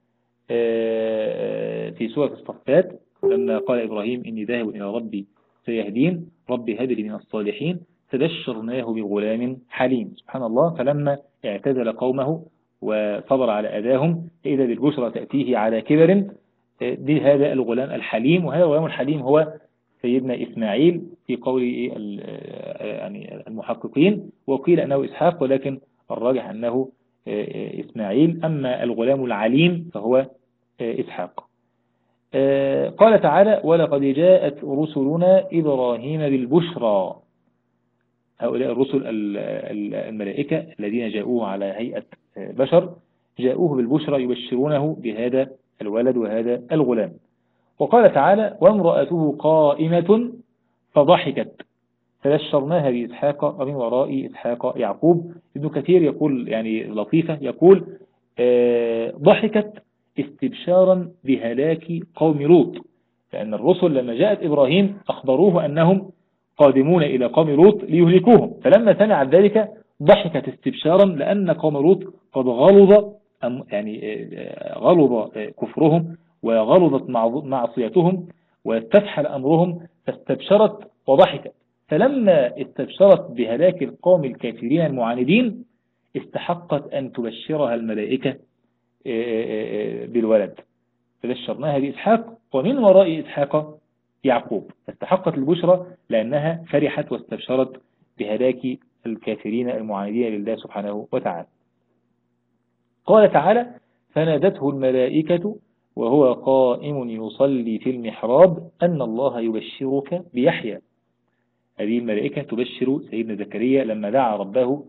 Speaker 1: آه في سورة الصافات لما قال إبراهيم إني ذاهب إلى ربي سيهدين ربي هب لي من الصالحين فبشرناه بغلام حليم. سبحان الله، فلما اعتزل قومه وصبر على أذاهم إذا بالبشرى تأتيه على كبر بهذا الغلام الحليم. وهذا الغلام الحليم هو سيدنا إسماعيل في قول يعني المحققين، وقيل أنه إسحاق ولكن الراجح أنه إسماعيل، أما الغلام العليم فهو إسحاق. قال تعالى ولقد جاءت رسلنا إبراهيم بالبشرى. هؤلاء الرسل الملائكة الذين جاءوه على هيئة بشر جاءوه بالبشرى يبشرونه بهذا الولد وهذا الغلام. وقال تعالى وامرأته قائمة فضحكت فبشرناها بإسحاق ومن وراء إسحاق يعقوب. ابن كثير يقول يعني لطيفة، يقول آه ضحكت استبشارا بهلاك قوم لوط، لأن الرسل لما جاءت إبراهيم أخبروه أنهم قادمون إلى قوم لوط ليهلكوهم، فلما سمع ذلك ضحكت استبشارا لأن قوم لوط قد غلظ يعني غلظ كفرهم وغلظت معصيتهم واستفحل أمرهم، فاستبشرت وضحكت. فلما استبشرت بهلاك القوم الكافرين المعاندين استحقت أن تبشرها الملائكة بالولد، فبشرناها بإسحاق ومن وراء إسحاق يعقوب، فاستحقت البشرى لأنها فرحت واستبشرت بهلاك الكافرين المعاندين لله سبحانه وتعالى. قال تعالى فنادته الملائكة وهو قائم يصلي في المحراب أن الله يبشرك بيحيى. هذه الملائكة تبشر سيدنا زكريا لما دعا ربه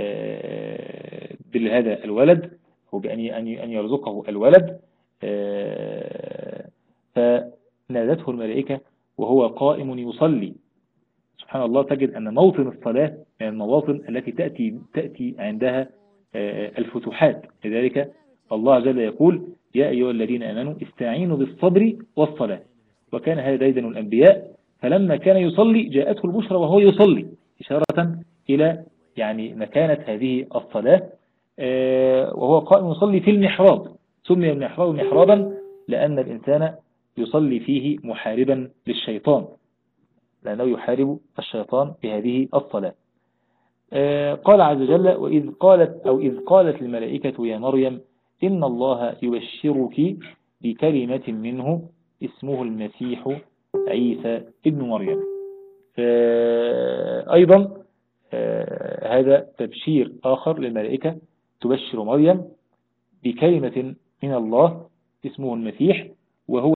Speaker 1: بهذا الولد وبأن أن يرزقه الولد، فنادته الملائكة وهو قائم يصلي. سبحان الله، تجد أن موطن الصلاة من المواطن التي تأتي, تأتي عندها الفتوحات. لذلك الله عز وجل يقول يا أيها الذين آمنوا استعينوا بالصبر والصلاة، وكان هذا ديدن الأنبياء، فلما كان يصلي جاءته البشرى وهو يصلي إشارة إلى يعني مكانة هذه الصلاة. وهو قائم يصلي في المحراب، سمي المحراب محرابا لأن الإنسان يصلي فيه محاربا للشيطان، لأنه يحارب الشيطان بهذه الصلاة. قال عز وجل وإذ قالت أو إذ قالت الملائكة يا مريم إن الله يبشرك بكلمة منه اسمه المسيح عيسى ابن مريم. أيضا هذا تبشير آخر للملائكة، تبشر مريم بكلمة من الله اسمه المسيح، وهو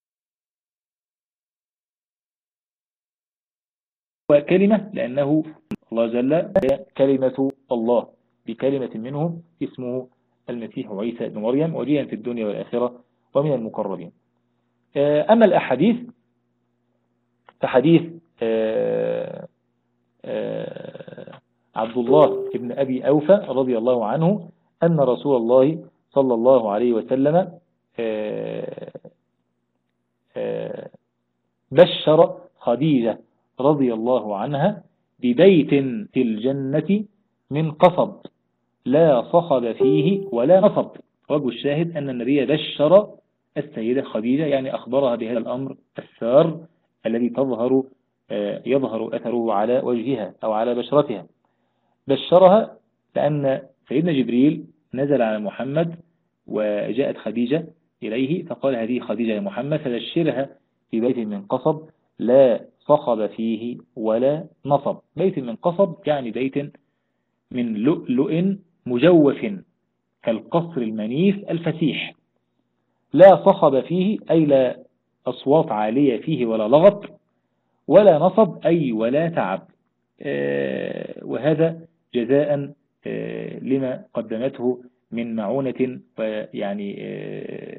Speaker 1: كلمة لأنه الله جل كلمة الله بكلمة منه اسمه المسيح عيسى ابن مريم وجيها في الدنيا والآخرة ومن المقربين. أما الأحاديث فحديث عبد الله ابن أبي أوفى رضي الله عنه أن رسول الله صلى الله عليه وسلم بشر خديجة رضي الله عنها ببيت في الجنة من قصب لا صخب فيه ولا نصب. وجه الشاهد أن النبي بشر السيدة خديجة، يعني أخبرها بهذا الأمر السار الذي تظهر يظهر أثره على وجهها أو على بشرتها. بشرها لأن سيدنا جبريل نزل على محمد وجاءت خديجة إليه فقال هذه خديجة يا محمد فبشرها في بيت من قصب لا صخب فيه ولا نصب. بيت من قصب يعني بيت من لؤلؤ مجوف كالقصر المنيف الفسيح، لا صخب فيه أي لا أصوات عالية فيه ولا لغط، ولا نصب أي ولا تعب. آه وهذا جزاء آه لما قدمته من معونة يعني آه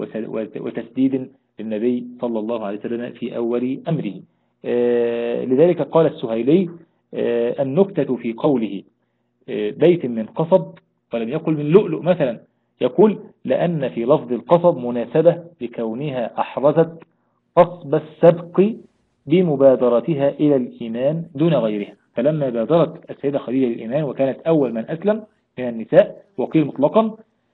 Speaker 1: وتسديد للنبي صلى الله عليه وسلم في أول أمره. آه لذلك قال السهيلي آه النكتة في قوله آه بيت من قصب ولم يقل من لؤلؤ مثلا، يقول لأن في لفظ القصب مناسبة لكونها أحرزت قصب السبق بمبادرتها إلى الإيمان دون غيرها. فلما بادرت السيدة خديجة للإيمان وكانت أول من أسلم من النساء وقيل مطلقا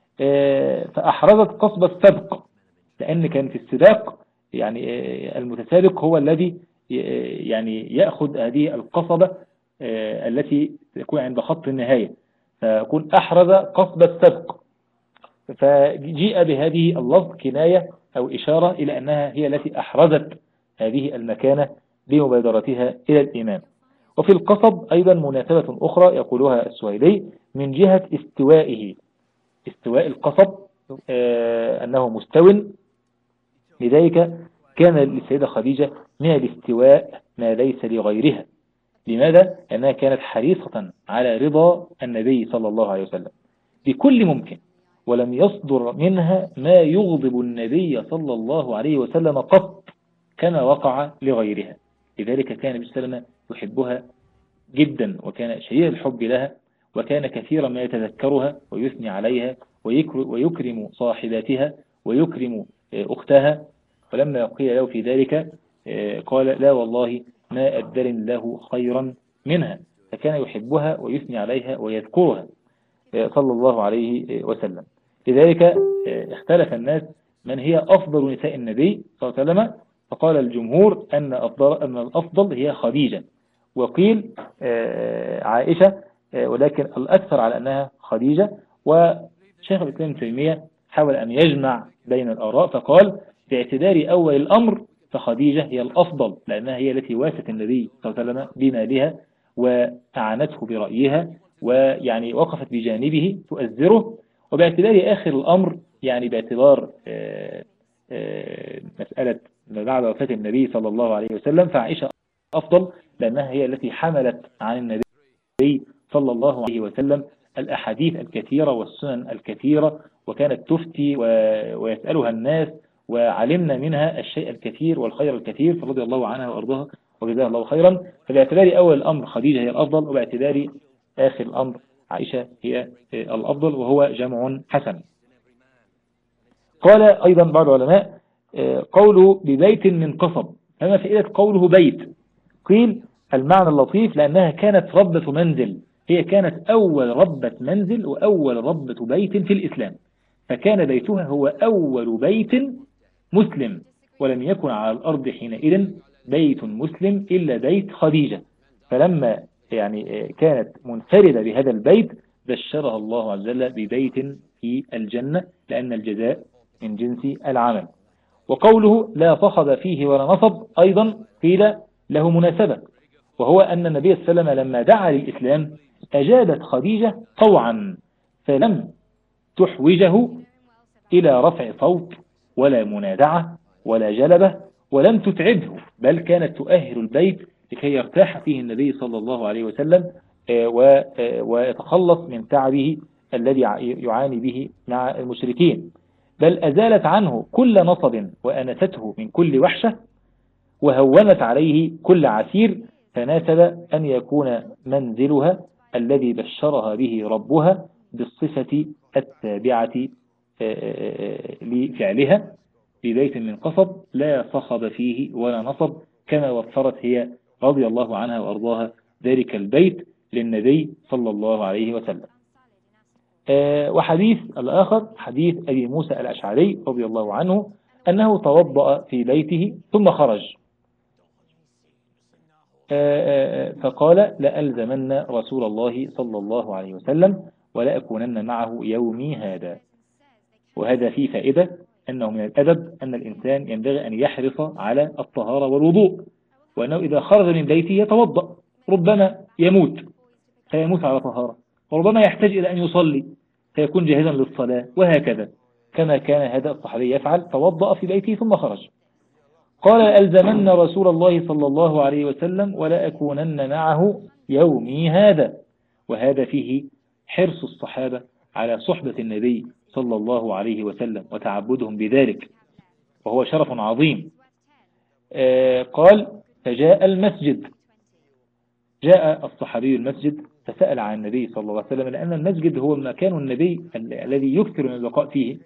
Speaker 1: فأحرزت قصب السبق، لأن كان في السباق يعني المتسابق هو الذي يعني يأخذ هذه القصبة التي تكون عند خط النهاية، فيكون أحرز قصب السبق. فجيء بهذه اللفظ كناية أو إشارة إلى أنها هي التي أحرزت هذه المكانة بمبادرتها إلى الإيمان. وفي القصب أيضا مناسبة أخرى يقولها السهيلي من جهة استوائه، استواء القصب آه أنه مستو، لذلك كان للسيدة خديجة من الاستواء ما ليس لغيرها. لماذا؟ لأنها كانت حريصة على رضا النبي صلى الله عليه وسلم بكل ممكن، ولم يصدر منها ما يغضب النبي صلى الله عليه وسلم قط كما وقع لغيرها. لذلك كان النبي صلى الله عليه وسلم يحبها جدا وكان شديد الحب لها، وكان كثيرا ما يتذكرها ويثني عليها ويكرم صاحباتها ويكرم أختها. فلما قيل له في ذلك قال لا والله ما أبدل له خيرا منها، فكان يحبها ويثني عليها ويذكرها صلى الله عليه وسلم. لذلك اختلف الناس من هي أفضل نساء النبي صلى الله عليه وسلم، فقال الجمهور أن أفضل أن الأفضل هي خديجة، وقيل عائشة، ولكن الأكثر على أنها خديجة. وشيخ الإسلام ابن تيمية حاول أن يجمع بين الآراء فقال باعتبار أول الأمر فخديجة هي الأفضل، لأنها هي التي واست النبي صلى الله عليه وسلم بمالها وأعانته برأيها ويعني وقفت بجانبه تؤزره. وباعتبار آخر الأمر يعني باعتبار آآ آآ مسألة بعد وفاة النبي صلى الله عليه وسلم فعائشة أفضل، لأنها هي التي حملت عن النبي صلى الله عليه وسلم الأحاديث الكثيرة والسنن الكثيرة، وكانت تفتي ويسألها الناس وعلمنا منها الشيء الكثير والخير الكثير، فرضي الله عنها وأرضها وجزاها الله خيرا. فباعتبار أول الأمر خديجة هي الأفضل، وباعتبار آخر الأمر عائشة هي الأفضل، وهو جمع حسن. قال أيضا بعض العلماء قوله ببيت من قصب، فما فائدة قوله بيت؟ قيل المعنى اللطيف لأنها كانت ربة منزل، هي كانت أول ربة منزل وأول ربة بيت في الإسلام، فكان بيتها هو أول بيت مسلم، ولم يكن على الأرض حينئذ بيت مسلم إلا بيت خديجة. فلما يعني كانت منفردة بهذا البيت بشرها الله عز وجل ببيت في الجنة، لأن الجزاء من جنس العمل. وقوله لا صخب فيه ولا نصب أيضا قيل له مناسبة، وهو أن النبي صلى الله عليه وسلم لما دعا للإسلام أجابت خديجة طوعا، فلم تحوجه إلى رفع صوت ولا منادعة ولا جلبة، ولم تتعبه، بل كانت تؤهل البيت لكي يرتاح فيه النبي صلى الله عليه وسلم ويتخلص من تعبه الذي يعاني به مع المشركين، بل أزالت عنه كل نصب وأنسته من كل وحشة وهونت عليه كل عسير، فناسب أن يكون منزلها الذي بشرها به ربها بالصفة التابعة لفعلها في بيت من قصب لا صخب فيه ولا نصب، كما وفرت هي رضي الله عنها وأرضاها ذلك البيت للنبي صلى الله عليه وسلم. وحديث الآخر حديث أبي موسى الأشعري رضي الله عنه أنه توضأ في بيته ثم خرج فقال لألزمن رسول الله صلى الله عليه وسلم، ولا أكونن معه يومي هذا. وهذا فيه فائدة أنه من الأدب أن الإنسان ينبغي أن يحرص على الطهارة والوضوء، وأنه إذا خرج من بيته يتوضأ، ربما يموت فيموت على طهارة، وربما يحتاج إلى أن يصلي فيكون جاهزا للصلاة، وهكذا كما كان هذا الصحابي يفعل، توضأ في بيته ثم خرج. قال ألزمن رسول الله صلى الله عليه وسلم ولا أكونن معه يومي هذا. وهذا فيه حرص الصحابة على صحبة النبي صلى الله عليه وسلم وتعبدهم بذلك، وهو شرف عظيم. آه قال فجاء المسجد، جاء الصحابي المسجد فسأل عن النبي صلى الله عليه وسلم، لأن المسجد هو مكان النبي الذي يكثر من اللقاء فيه.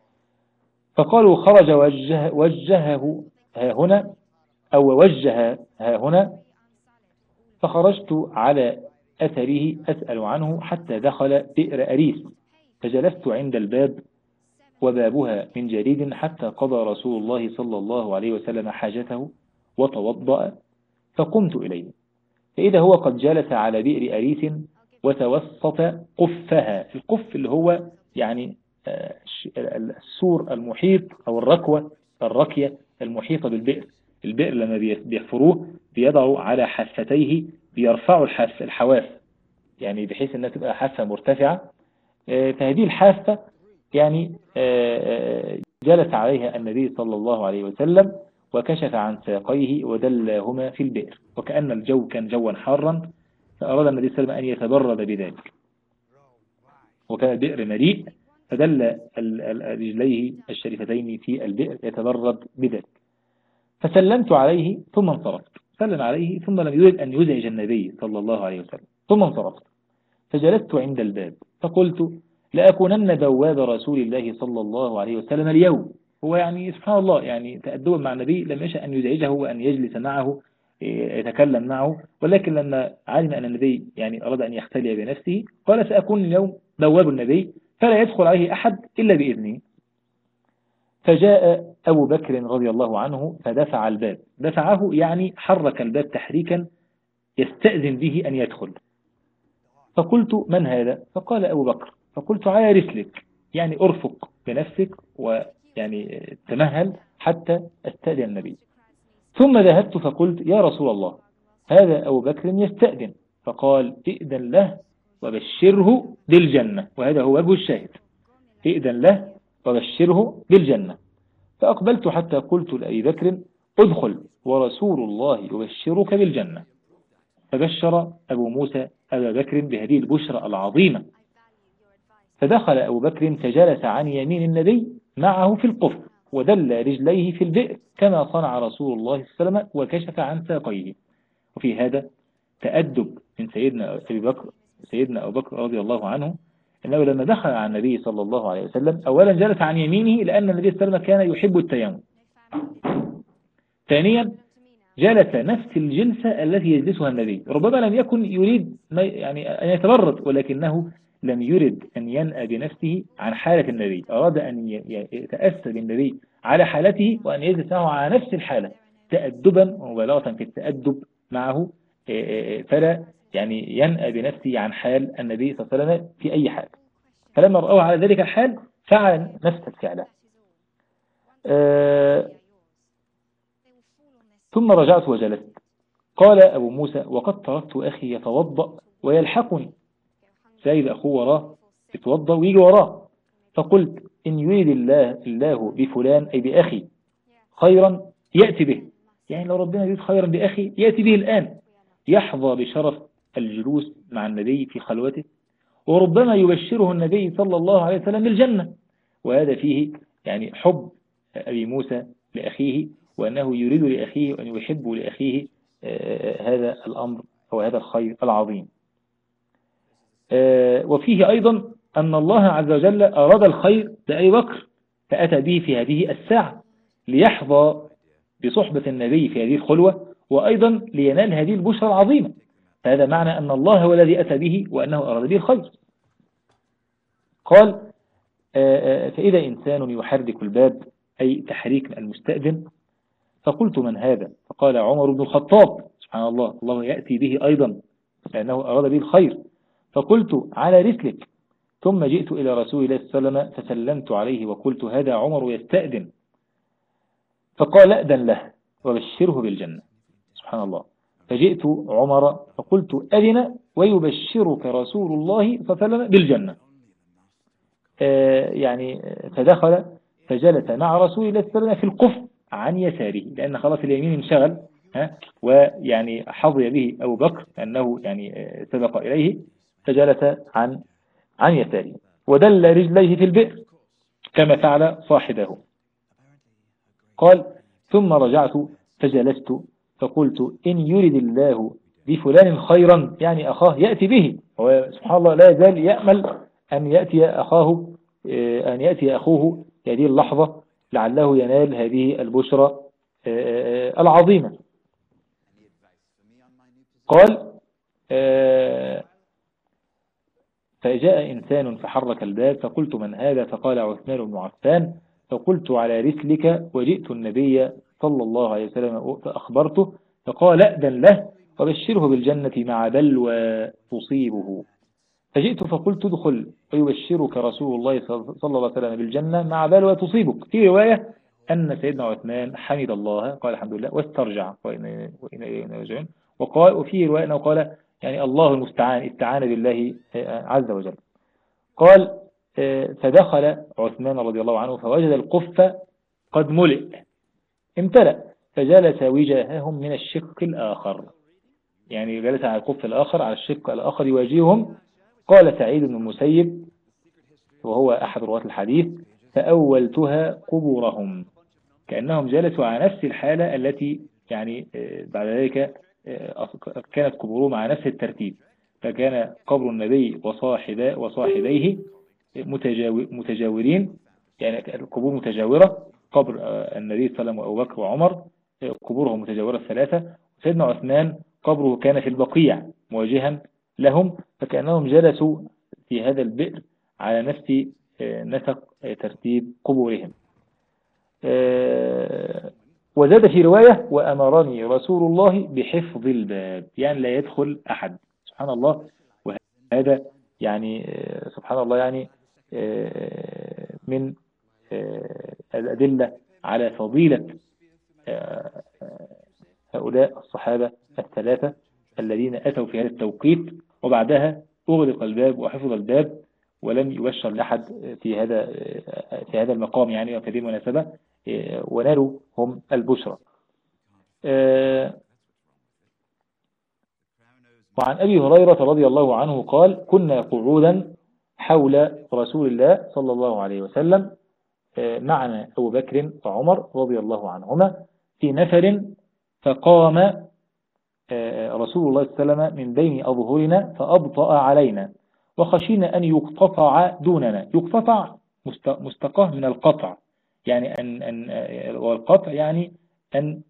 Speaker 1: فقالوا خرج وجه وجهه ها هنا أو وجه ها هنا، فخرجت على أثره أسأل عنه حتى دخل بئر أريس، فجلست عند الباب وبابها من جريد حتى قضى رسول الله صلى الله عليه وسلم حاجته وتوضأ، فقمت إليه فإذا هو قد جلس على بئر أريس وتوسط قفها. القف اللي هو يعني السور المحيط أو الركوة الركية المحيطة بالبئر. البئر لما بيحفروه بيضعوا على حافتيه، بيرفعوا الحافة الحواف يعني بحيث أنها تبقى حافة مرتفعة. فهذه الحافة يعني جلس عليها النبي صلى الله عليه وسلم وكشف عن ساقيه ودلهما في البئر، وكأن الجو كان جوا حارا، فأراد النبي صلى الله عليه وسلم أن يتبرد بذلك، وكان البئر مليء، فدل رجليه الشريفتين في البئر يتبرد بذلك. فسلمت عليه ثم انصرفت، سلم عليه ثم لم يرد أن يزعج النبي صلى الله عليه وسلم، ثم انصرفت فجلست عند الباب فقلت لأكونن بواب رسول الله صلى الله عليه وسلم اليوم. هو يعني سبحان الله يعني تأدبا مع النبي لم يشأ أن يزعجه وأن يجلس معه يتكلم معه، ولكن لما علم أن النبي يعني أراد أن يختلي بنفسه قال سأكون اليوم بواب النبي فلا يدخل عليه أحد إلا بإذنه. فجاء أبو بكر رضي الله عنه فدفع الباب، دفعه يعني حرك الباب تحريكا يستأذن به أن يدخل. فقلت من هذا؟ فقال أبو بكر. فقلت على رسلك يعني أرفق بنفسك ويعني تمهل حتى أستأذن النبي. ثم ذهبت فقلت يا رسول الله هذا أبو بكر يستأذن، فقال ائذن له وبشره بالجنة، وهذا هو وجه الشاهد، ائذن له وبشره بالجنة. فأقبلت حتى قلت لأبي بكر ادخل ورسول الله يبشرك بالجنة. فبشر أبو موسى أبا بكر بهذه البشرى العظيمة، فدخل أبو بكر فجلس عن يمين النبي معه في القف ودل رجليه في البئر كما صنع رسول الله صلى الله عليه وسلم وكشف عن ساقيه. وفي هذا تأدب من سيدنا أبي بكر سيدنا أبو بكر رضي الله عنه، أنه لما دخل على النبي صلى الله عليه وسلم أولا جلس عن يمينه لأن النبي صلى الله عليه وسلم كان يحب التيمم. ثانيا جلس نفس الجلسة التي يجلسها النبي، ربما لم يكن يريد يعني أن يتبرد، ولكنه لم يرد أن ينأى بنفسه عن حالة النبي، أراد أن يتأسى بالنبي على حالته وأن يجلس معه على نفس الحالة تأدبا ومبالغة في التأدب معه، فلا يعني ينأى بنفسه عن حال النبي صلى الله عليه وسلم في أي حال. فلما رأوه على ذلك الحال فعل نفس الفعل. أه ثم رجعت وجلست. قال أبو موسى وقد تركت أخي يتوضأ ويلحقني، سيد أخوه وراه يتوضأ ويجي وراه. فقلت إن يريد الله, الله بفلان أي بأخي خيرا يأتي به، يعني لو ربنا يريد خيرا بأخي يأتي به الآن، يحظى بشرف الجلوس مع النبي في خلوته، وربما يبشره النبي صلى الله عليه وسلم بالجنة. وهذا فيه يعني حب أبي موسى لأخيه، وأنه يريد لأخيه وأن يحب لأخيه هذا الأمر أو هذا الخير العظيم. وفيه أيضا أن الله عز وجل أراد الخير لأبي بكر فأتى به في هذه الساعة ليحظى بصحبة النبي في هذه الخلوة، وأيضا لينال هذه البشرى العظيمة. فهذا معنى أن الله هو الذي أتى به وأنه أراد به الخير. قال فإذا إنسان يحرك الباب أي تحريك المستأذن، فقلت من هذا؟ فقال عمر بن الخطاب. سبحان الله، الله يأتي به أيضا لأنه أراد به الخير. فقلت على رسلك ثم جئت إلى رسول الله صلى الله عليه وسلم فسلمت عليه وقلت هذا عمر يستأذن، فقال أذن له وبشره بالجنة. سبحان الله. فجئت عمر فقلت أذن ويبشرك رسول الله صلى الله عليه وسلم بالجنة. آه يعني فدخل فجلس مع رسول الله صلى الله عليه وسلم في القف عن يساره، لأن خلاص اليمين انشغل، ها ويعني حظي به أبو بكر أنه يعني سبق إليه، فجلس عن عن يساره ودل رجليه في البئر كما فعل صاحبه. قال ثم رجعت فجلست فقلت إن يريد الله بفلان خيرا، يعني أخاه يأتي به، هو سبحان الله لا يزال يأمل أن يأتي أخاه أن يأتي أخوه هذه اللحظة لعله ينال هذه البشرى العظيمة. قال فجاء إنسان فحرك الباب فقلت من هذا؟ فقال عثمان بن عفان. فقلت على رسلك وجئت النبي صلى الله عليه وسلم فأخبرته، فقال أذن له وبشره بالجنة مع بلوى تصيبه. فجئت فقلت ادخل ويبشرك رسول الله صلى الله عليه وسلم بالجنة مع بلوى تصيبك. في رواية أن سيدنا عثمان حمد الله قال الحمد لله واسترجع وإن راجعون، وقال وفي رواية أنه قال يعني الله المستعان، استعان بالله عز وجل. قال فدخل عثمان رضي الله عنه فوجد القف قد ملئ امتلأ، فجلس وجاههم من الشق الآخر، يعني جلس على القف الآخر على الشق الآخر يواجههم. قال سعيد بن المسيب وهو أحد رواة الحديث فأولتها قبورهم، كأنهم جلسوا على نفس الحالة التي يعني بعد ذلك كانت قبورهم على نفس الترتيب، فكان قبر النبي وصاحبه وصاحبيه متجاورين، يعني القبور متجاورة، قبر النبي صلى الله عليه وسلم وأبو بكر وعمر قبورهم متجاورة الثلاثة، سيدنا عثمان قبره كان في البقيع مواجها لهم، فكأنهم جلسوا في هذا البئر على نفس نسق ترتيب قبورهم. وزاد في رواية وأمرني رسول الله بحفظ الباب، يعني لا يدخل أحد. سبحان الله. وهذا يعني سبحان الله يعني من الأدلة على فضيلة هؤلاء الصحابة الثلاثة الذين أتوا في هذا التوقيت، وبعدها أغلق الباب وحفظ الباب ولم يبشر لأحد في هذا في هذا المقام يعني وفي هذه المناسبة، ونالوا هم البشرى. وعن أبي هريرة رضي الله عنه قال كنا قعودا حول رسول الله صلى الله عليه وسلم معنا أبو بكر وعمر رضي الله عنهما في نفر، فقام رسول الله صلى الله عليه وسلم من بين أظهرنا فأبطأ علينا وخشينا أن يقتطع دوننا. يقتطع مستقاه من القطع، يعني أن أن والقطع يعني أن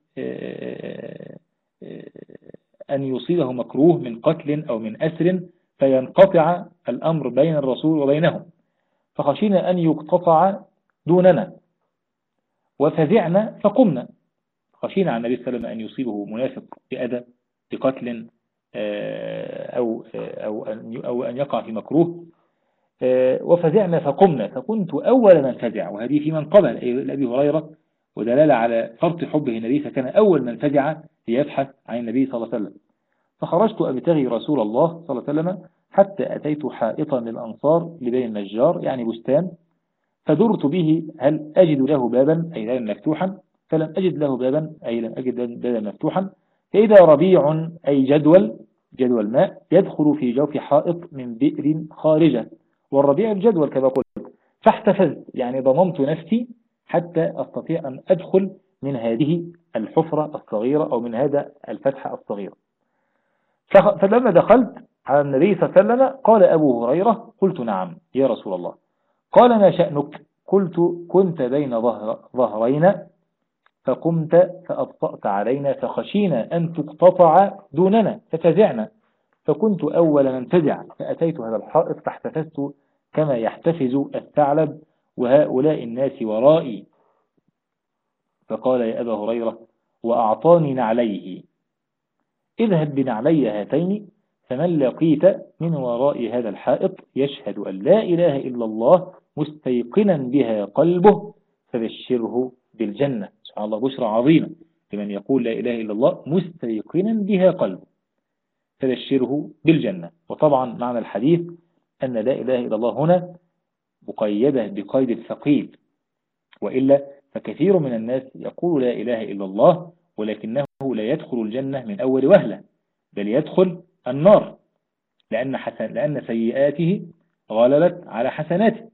Speaker 1: أن يصيبه مكروه من قتل أو من أسر فينقطع الأمر بين الرسول وبينهم، فخشينا أن يقتطع دوننا وفزعنا فقمنا، خشينا عن النبي صلى الله عليه وسلم أن يصيبه منافق بأذى بقتل أو أو أن أو أن يقع في مكروه، وفزعنا فقمنا، فكنت أول من فزع. وهذه في من قبل أبي هريرة ودلالة على فرط حبه النبي، فكان أول من فزع ليبحث عن النبي صلى الله عليه وسلم. فخرجت أبتغي رسول الله صلى الله عليه وسلم حتى أتيت حائطا للأنصار لبني النجار، يعني بستان، فدرت به هل أجد له بابا أي بابا مفتوحا، فلم أجد له بابا أي لم أجد بابا مفتوحا، فإذا ربيع أي جدول جدول ماء يدخل في جوف حائط من بئر خارجة، والربيع الجدول كما قلت، فاحتفزت يعني ضممت نفسي حتى أستطيع أن أدخل من هذه الحفرة الصغيرة أو من هذا الفتحة الصغيرة. فلما دخلت على النبي صلى الله عليه وسلم قال أبو هريرة قلت نعم يا رسول الله. قال ما شأنك؟ قلت كنت بين ظهر ظهرينا فقمت فأبطأت علينا فخشينا أن تقتطع دوننا ففزعنا، فكنت أول من فزع فأتيت هذا الحائط فاحتفزت كما يحتفز الثعلب وهؤلاء الناس ورائي. فقال يا أبا هريرة وأعطاني نعليه، اذهب بنعلي هاتين فمن لقيت من وراء هذا الحائط يشهد أن لا إله إلا الله مستيقنا بها قلبه فبشره بالجنة. سبحان الله، بشرى عظيمة لمن يقول لا إله إلا الله مستيقنا بها قلبه، فبشره بالجنة. وطبعا معنى الحديث أن لا إله إلا الله هنا مقيدة بقيد الثقيل، وإلا فكثير من الناس يقول لا إله إلا الله ولكنه لا يدخل الجنة من أول وهلة، بل يدخل النار، لأن, حسن لأن سيئاته غلبت على حسناته.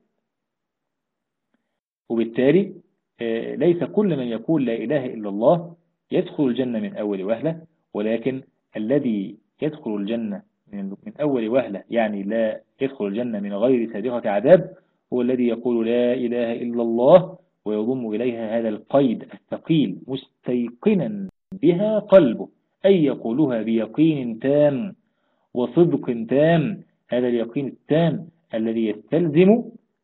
Speaker 1: وبالتالي ليس كل من يقول لا إله إلا الله يدخل الجنة من أول وهلة، ولكن الذي يدخل الجنة من أول وهلة يعني لا يدخل الجنة من غير سابقة عذاب هو الذي يقول لا إله إلا الله ويضم إليها هذا القيد الثقيل مستيقنا بها قلبه، أي يقولها بيقين تام وصدق تام. هذا اليقين التام الذي يستلزم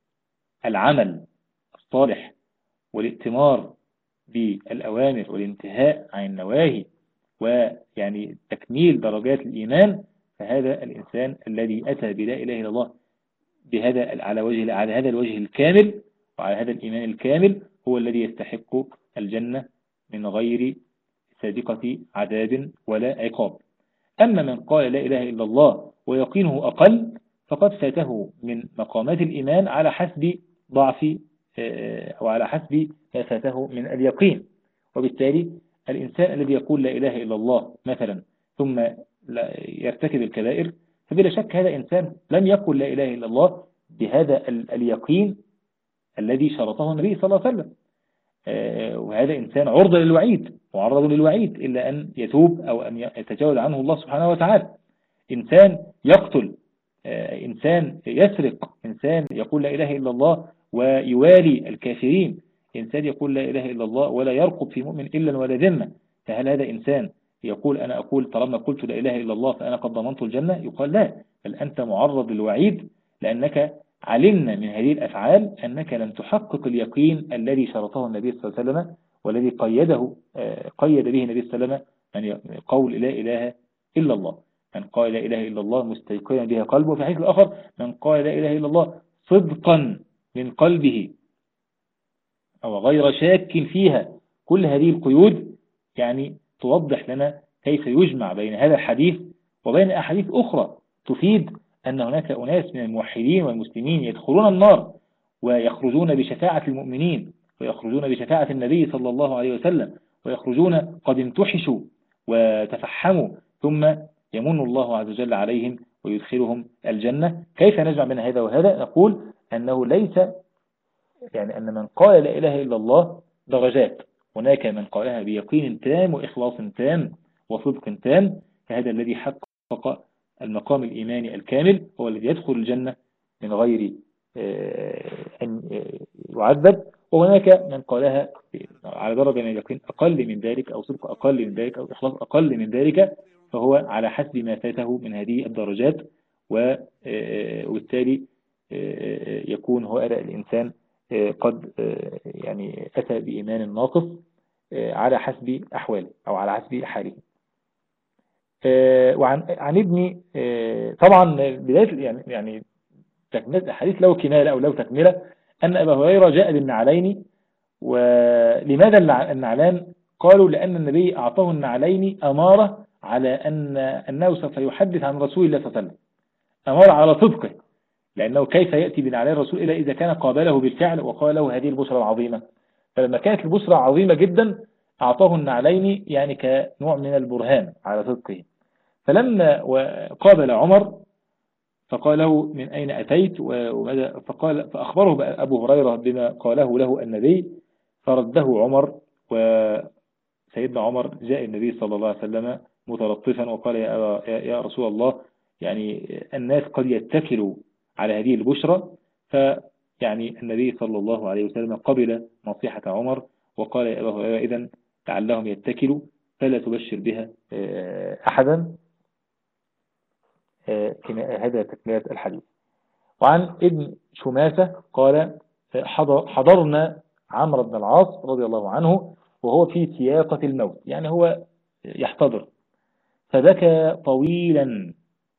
Speaker 1: العمل الصالح والائتمار بالأوامر والانتهاء عن النواهي، ويعني تكميل درجات الإيمان. فهذا الإنسان الذي أتى بلا إله إلا الله بهذا على وجه على هذا الوجه الكامل وعلى هذا الإيمان الكامل هو الذي يستحق الجنة من غير سابقة عذاب ولا عقاب. أما من قال لا إله إلا الله ويقينه أقل فقد فاته من مقامات الإيمان على حسب ضعف أو على حسب ما فاته من اليقين. وبالتالي الإنسان الذي يقول لا إله إلا الله مثلا ثم يرتكب الكبائر فبلا شك هذا إنسان لم يقل لا إله إلا الله بهذا اليقين الذي شرطه النبي صلى الله عليه وسلم، وهذا إنسان عرضة للوعيد معرض للوعيد إلا أن يتوب أو أن يتجاوز عنه الله سبحانه وتعالى. إنسان يقتل، إنسان يسرق، إنسان يقول لا إله إلا الله ويوالي الكافرين، إنسان يقول لا إله إلا الله ولا يرقب في مؤمن إلا ولا ذمة، فهل هذا إنسان يقول أنا أقول طالما قلت لا إله إلا الله فأنا قد ضمنت الجنة؟ يقال لا، بل أنت معرض للوعيد لأنك علمنا من هذه الأفعال أنك لم تحقق اليقين الذي شرطه النبي صلى الله عليه وسلم والذي قيده قيد به النبي صلى الله عليه وسلم من قول لا إله إلا الله. من قال لا إله إلا الله مستيقنا بها قلبه، في حديث الآخر من قال لا إله إلا الله صدقا من قلبه أو غير شاك فيها. كل هذه القيود يعني توضح لنا كيف يجمع بين هذا الحديث وبين أحاديث أخرى تفيد أن هناك أناس من الموحدين والمسلمين يدخلون النار ويخرجون بشفاعة المؤمنين ويخرجون بشفاعة النبي صلى الله عليه وسلم، ويخرجون قد امتحشوا وتفحموا ثم يمن الله عز وجل عليهم ويدخلهم الجنة. كيف نجمع بين هذا وهذا؟ نقول أنه ليس يعني أن من قال لا إله إلا الله درجات، هناك من قالها بيقين تام وإخلاص تام وصدق تام، فهذا الذي حقق المقام الإيماني الكامل هو الذي يدخل الجنة من غير أن يعذب. وهناك من قالها على درجة من اليقين أقل من ذلك أو صدق أقل من ذلك أو إخلاص أقل من ذلك، فهو على حسب ما فاته من هذه الدرجات، وبالتالي يكون هو الإنسان قد يعني أتى بإيمان ناقص على حسب أحواله أو على حسب حاله. وعن عن ابن طبعا بداية يعني يعني تكملة الحديث له كمالة أو له تكملة أن أبا هريرة جاء بالنعلين. ولماذا النعلان؟ قالوا لأن النبي أعطاه النعلين أمارة على أن أنه سوف يحدث عن رسول الله صلى الله عليه وسلم، أمارة على صدقه، لأنه كيف يأتي بنعلين الرسول إلا إذا كان قابله بالفعل وقال له هذه البشرى العظيمة. فلما كانت البشرى عظيمة جدا أعطاه النعلين يعني كنوع من البرهان على صدقه. فلما قابل عمر فقال له من أين أتيت وماذا، فقال فأخبره أبو هريرة بما قاله له النبي، فرده عمر. وسيدنا عمر جاء النبي صلى الله عليه وسلم متلطفا وقال يا, يا رسول الله يعني الناس قد يتكلوا على هذه البشرى. فيعني النبي صلى الله عليه وسلم قبل نصيحة عمر وقال يا أبا هريرة إذن لعلهم يتكلوا فلا تبشر بها أحدا. هذا تكملة الحديث. وعن ابن شماسة قال حضرنا عمرو بن العاص رضي الله عنه وهو في سياقة الموت، يعني هو يحتضر، فبكى طويلا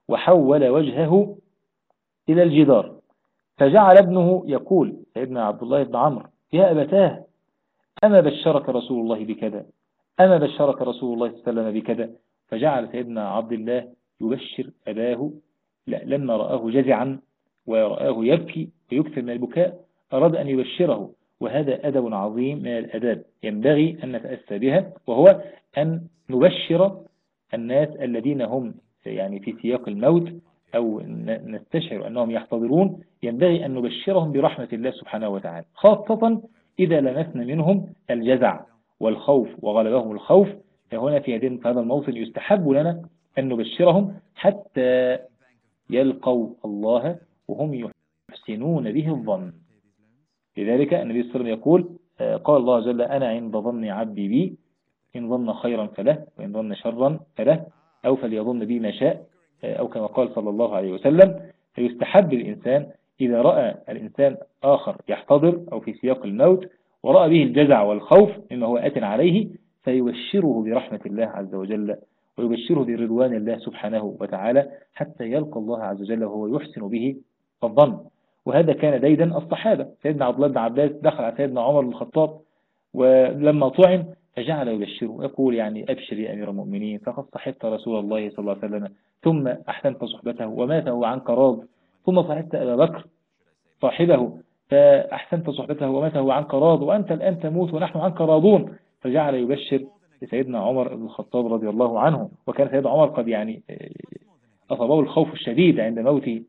Speaker 1: وحول وجهه إلى الجدار، فجعل ابنه يقول سيدنا عبد الله بن عمرو: يا أبتاه، أما بشرك رسول الله بكذا، أما بشرك رسول الله صلى الله عليه وسلم بكذا. فجعل سيدنا عبد الله يبشر أباه لما رآه جزعا ورآه يبكي ويكثر من البكاء، أراد أن يبشره. وهذا أدب عظيم من الأداب ينبغي أن نتأسى بها، وهو أن نبشر الناس الذين هم يعني في سياق الموت أو نستشعر أنهم يحتضرون، ينبغي أن نبشرهم برحمة الله سبحانه وتعالى، خاصة إذا لمسنا منهم الجزع والخوف وغلبهم الخوف. فهنا في هذا الموطن يستحب لنا أن نبشرهم حتى يلقوا الله وهم يحسنون به الظن. لذلك النبي صلى الله عليه وسلم يقول: قال الله جل: أنا عند ظن عبدي بي، إن ظن خيرا فله وإن ظن شرا فله، أو فليظن بي ما شاء، أو كما قال صلى الله عليه وسلم. فيستحب الإنسان إذا رأى الإنسان آخر يحتضر أو في سياق الموت ورأى به الجزع والخوف مما هو آت عليه، فيبشره برحمة الله عز وجل ويبشره برضوان الله سبحانه وتعالى حتى يلقى الله عز وجل وهو يحسن به الظن. وهذا كان ديدا الصحابة. سيدنا عبد الله بن عباس دخل على سيدنا عمر بن الخطاب ولما طعن فجعل يبشره يقول: يعني أبشر يا أمير المؤمنين، فقد صحبت رسول الله صلى الله عليه وسلم ثم أحسنت صحبته ومات هو عنك راض، ثم صحبت أبا بكر صاحبه فأحسنت صحبته ومات هو عنك راض، وأنت الآن تموت ونحن عنك راضون. فجعل يبشر لسيدنا عمر بن الخطاب رضي الله عنه. وكان سيدنا عمر قد يعني أصابه الخوف الشديد عند موته.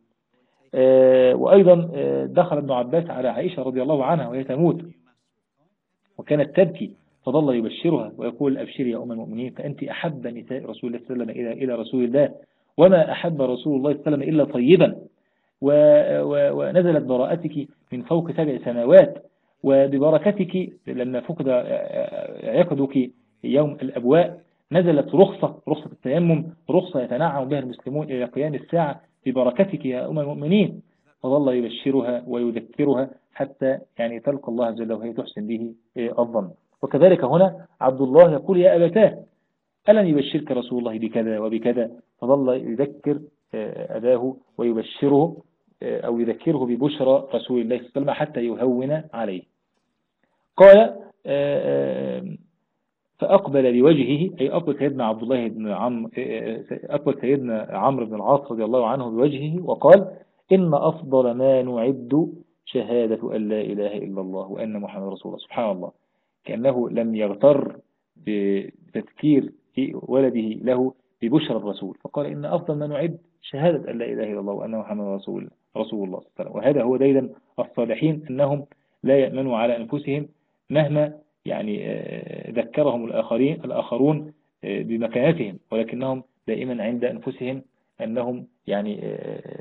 Speaker 1: وأيضا دخل ابن عباس على عائشة رضي الله عنها وهي تموت وكانت تبكي، فظل يبشرها ويقول: أبشري يا أم المؤمنين، فأنت أحب نساء رسول الله صلى الله عليه وسلم إلى رسول الله، وما أحب رسول الله صلى الله عليه وسلم إلا طيبا، ونزلت براءتك من فوق سبع سماوات، وببركتك لما فقد عقدك يوم الأبواء نزلت رخصة رخصة التيمم، رخصة يتنعم بها المسلمون إلى قيام الساعة ببركتك يا أم المؤمنين. فظل يبشرها ويذكرها حتى يعني تلقى الله عز وجل وهي تحسن به الظن. وكذلك هنا عبد الله يقول: يا أبتاه، ألم يبشرك رسول الله بكذا وبكذا؟ فظل يذكر أباه ويبشره أو يذكره ببشرى رسول الله صلى الله عليه وسلم حتى يهون عليه. قال: فأقبل بوجهه، أي أقبل سيدنا عبد الله بن عمرو أقبل سيدنا عمرو بن العاص رضي الله عنه بوجهه وقال: إن أفضل ما نعد شهادة أن لا إله إلا الله وأن محمد رسول الله. سبحان الله، كأنه لم يغتر بتذكير ولده له ببشرى الرسول، فقال: إن أفضل ما نعد شهادة أن لا إله إلا الله وأن محمد رسول رسول الله صلى الله عليه وسلم. وهذا هو ديدا الصالحين، أنهم لا يأمنوا على أنفسهم مهما يعني ذكرهم الآخرين الآخرون بمكانتهم، ولكنهم دائما عند أنفسهم أنهم يعني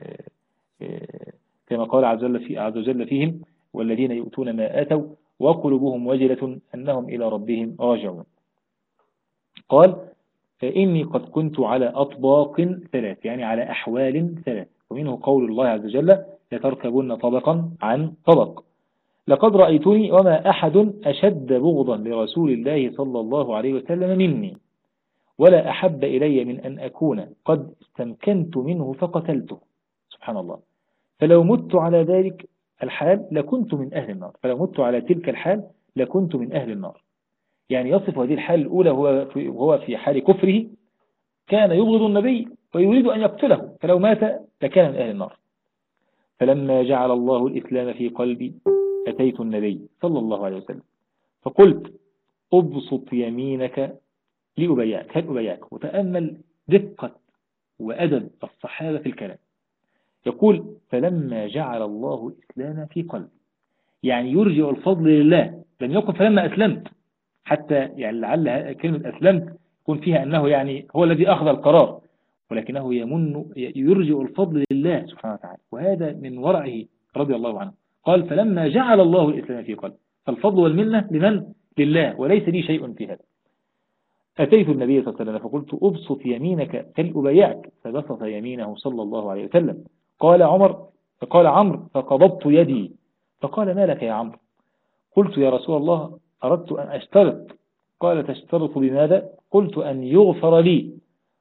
Speaker 1: كما قال عز وجل في عز وجل فيهم: والذين يؤتون ما آتوا وقلوبهم وجلة أنهم إلى ربهم راجعون. قال: فإني قد كنت على أطباق ثلاث، يعني على أحوال ثلاث، ومنه قول الله عز وجل: لتركبن طبقا عن طبق. لقد رأيتني وما أحد أشد بغضا لرسول الله صلى الله عليه وسلم مني، ولا أحب إلي من أن أكون قد استمكنت منه فقتلته. سبحان الله. فلو مت على ذلك الحال لكنت من أهل النار، فلو مت على تلك الحال لكنت من أهل النار. يعني يصف هذه الحال الأولى وهو في حال كفره، كان يبغض النبي ويريد أن يقتله، فلو مات لكان من أهل النار. فلما جعل الله الإسلام في قلبي أتيت النبي صلى الله عليه وسلم فقلت: أبسط يمينك لأبايعك، هل أبايعك؟ وتأمل دقة وأدب الصحابة في الكلام. يقول: فلما جعل الله الإسلام في قلبي، يعني يرجع الفضل لله، لم يقل فلما أسلمت، حتى يعني لعل كلمة أسلمت يكون فيها أنه يعني هو الذي أخذ القرار، ولكنه يمن يرجع الفضل لله سبحانه وتعالى، وهذا من ورعه رضي الله عنه. قال: فلما جعل الله الإسلام في قلبي، فالفضل والمنة لمن؟ لله، وليس لي شيء في هذا. أتيت النبي صلى الله عليه وسلم فقلت: أبسط يمينك هل أبايعك؟ فبسط يمينه صلى الله عليه وسلم. قال عمر فقال عمرو: فقبضت يدي. فقال: ما لك يا عمرو؟ قلت: يا رسول الله أردت أن أشترط. قال: تشترط بماذا؟ قلت: أن يغفر لي.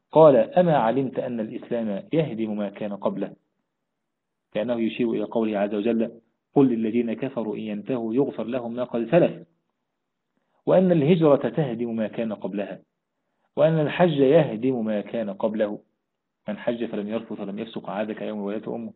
Speaker 1: قال أما علمت أن الإسلام يهدم ما كان قبله، كأنه يشير إلى قوله عز وجل قل للذين كفروا إن ينتهوا يغفر لهم ما قد سلف، وأن الهجرة تهدم ما كان قبلها، وأن الحج يهدم ما كان قبله، من حج فلم يرفث ولم يفسق عاد كيوم ولدته أمه.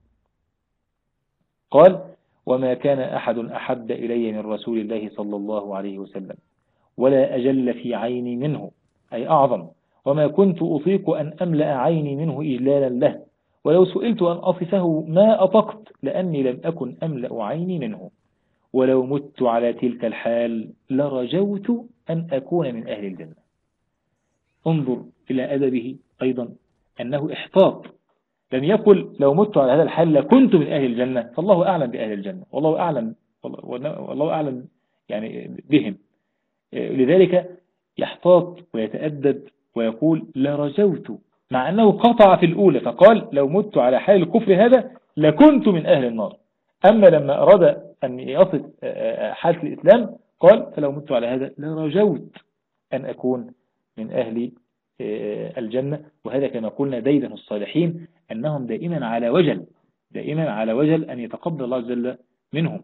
Speaker 1: قال وما كان أحد أحب إلي من رسول الله صلى الله عليه وسلم ولا أجل في عيني منه، أي أعظم، وما كنت أطيق أن أملأ عيني منه إجلالا له، ولو سئلت أن أصفه ما أطقت لأني لم أكن أملأ عيني منه، ولو مت على تلك الحال لرجوت أن أكون من أهل الجنة. انظر إلى أدبه أيضا أنه إحطاط، لم يقل لو مت على هذا الحال لكنت من أهل الجنة، فالله أعلم بأهل الجنة، والله أعلم والله أعلم يعني بهم. لذلك يحتاط ويتأدب ويقول لرجوت، مع أنه قطع في الأولى فقال لو مت على حال الكفر هذا لكنت من أهل النار، أما لما أراد أن يصف حالة الإسلام قال فلو مت على هذا لرجوت أن أكون من أهل الجنة. وهذا كما قلنا ديدن الصالحين أنهم دائما على وجل، دائما على وجل أن يتقبل الله جل منهم.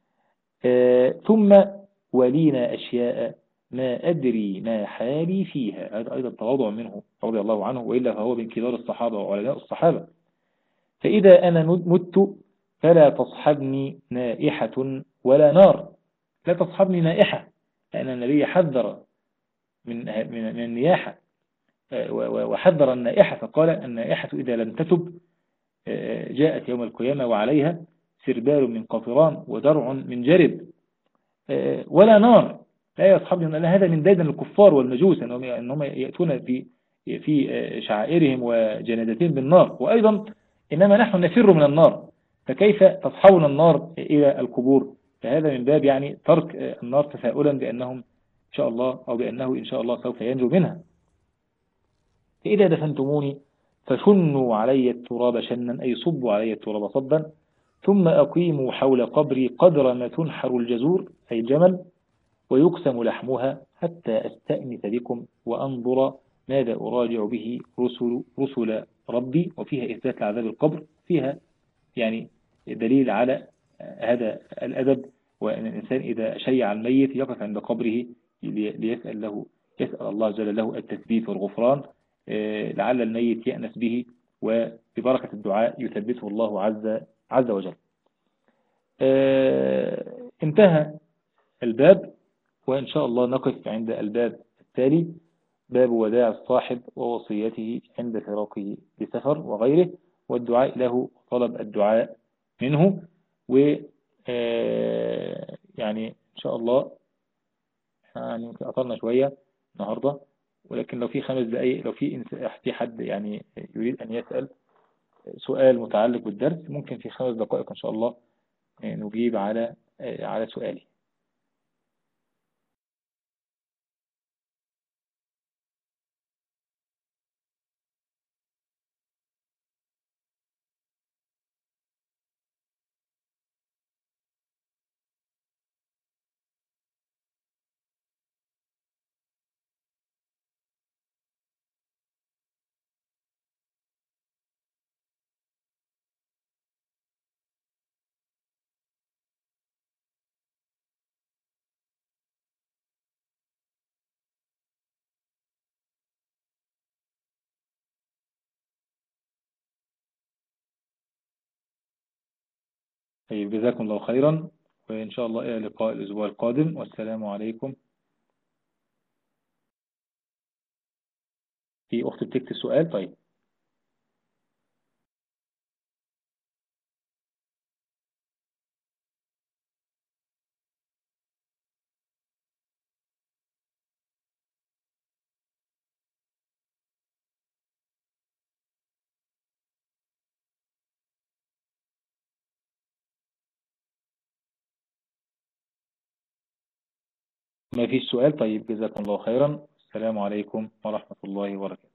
Speaker 1: ثم ولينا أشياء ما أدري ما حالي فيها، هذا أيضا تواضع منه رضي الله عنه، وإلا فهو من كبار الصحابة وعلماء الصحابة. فإذا أنا مت فلا تصحبني نائحة ولا نار، لا تصحبني نائحة، لأن النبي حذر من من النياحة وحذر النائحة، فقال النائحة إذا لم تتب جاءت يوم القيامة وعليها سربال من قطران ودرع من جرب، ولا نار لا يصحبني، لأن هذا من ديدن الكفار والمجوس أنهم يأتون في في شعائرهم وجنازتهم بالنار، وأيضا إنما نحن نفر من النار، فكيف تصحبنا النار إلى القبور؟ فهذا من باب يعني ترك النار تفاؤلا بأنهم إن شاء الله أو بأنه إن شاء الله سوف ينجو منها. فإذا دفنتموني فشنوا علي التراب شنا، أي صبوا علي التراب صبا، ثم أقيموا حول قبري قدر ما تنحر الجزور أي الجمل ويقسم لحمها حتى أستأنس بكم وأنظر ماذا أراجع به رسل, رسل ربي. وفيها إثبات لعذاب القبر، فيها يعني دليل على هذا الأدب، وأن الإنسان إذا شيع الميت يقف عند قبره ليسأل له يسأل الله جل له التثبيت والغفران، لعل الميت يأنس به وببركة الدعاء يثبته الله عز عز وجل. انتهى الباب، وإن شاء الله نقف عند الباب التالي، باب وداع الصاحب ووصيته عند فراقه بسفر وغيره، والدعاء له طلب الدعاء منه. و يعني إن شاء الله يعني أطلنا شوية النهاردة، ولكن لو في خمس دقائق، لو في في حد يعني يريد أن يسأل سؤال متعلق بالدرس ممكن في خمس دقائق إن شاء الله نجيب على على سؤالي. طيب جزاكم الله خيرا، وإن شاء الله إلى لقاء الأسبوع القادم، والسلام عليكم. في أخت بتكتب سؤال؟ طيب ما فيش سؤال؟ طيب جزاكم الله خيرا، السلام عليكم ورحمة الله وبركاته.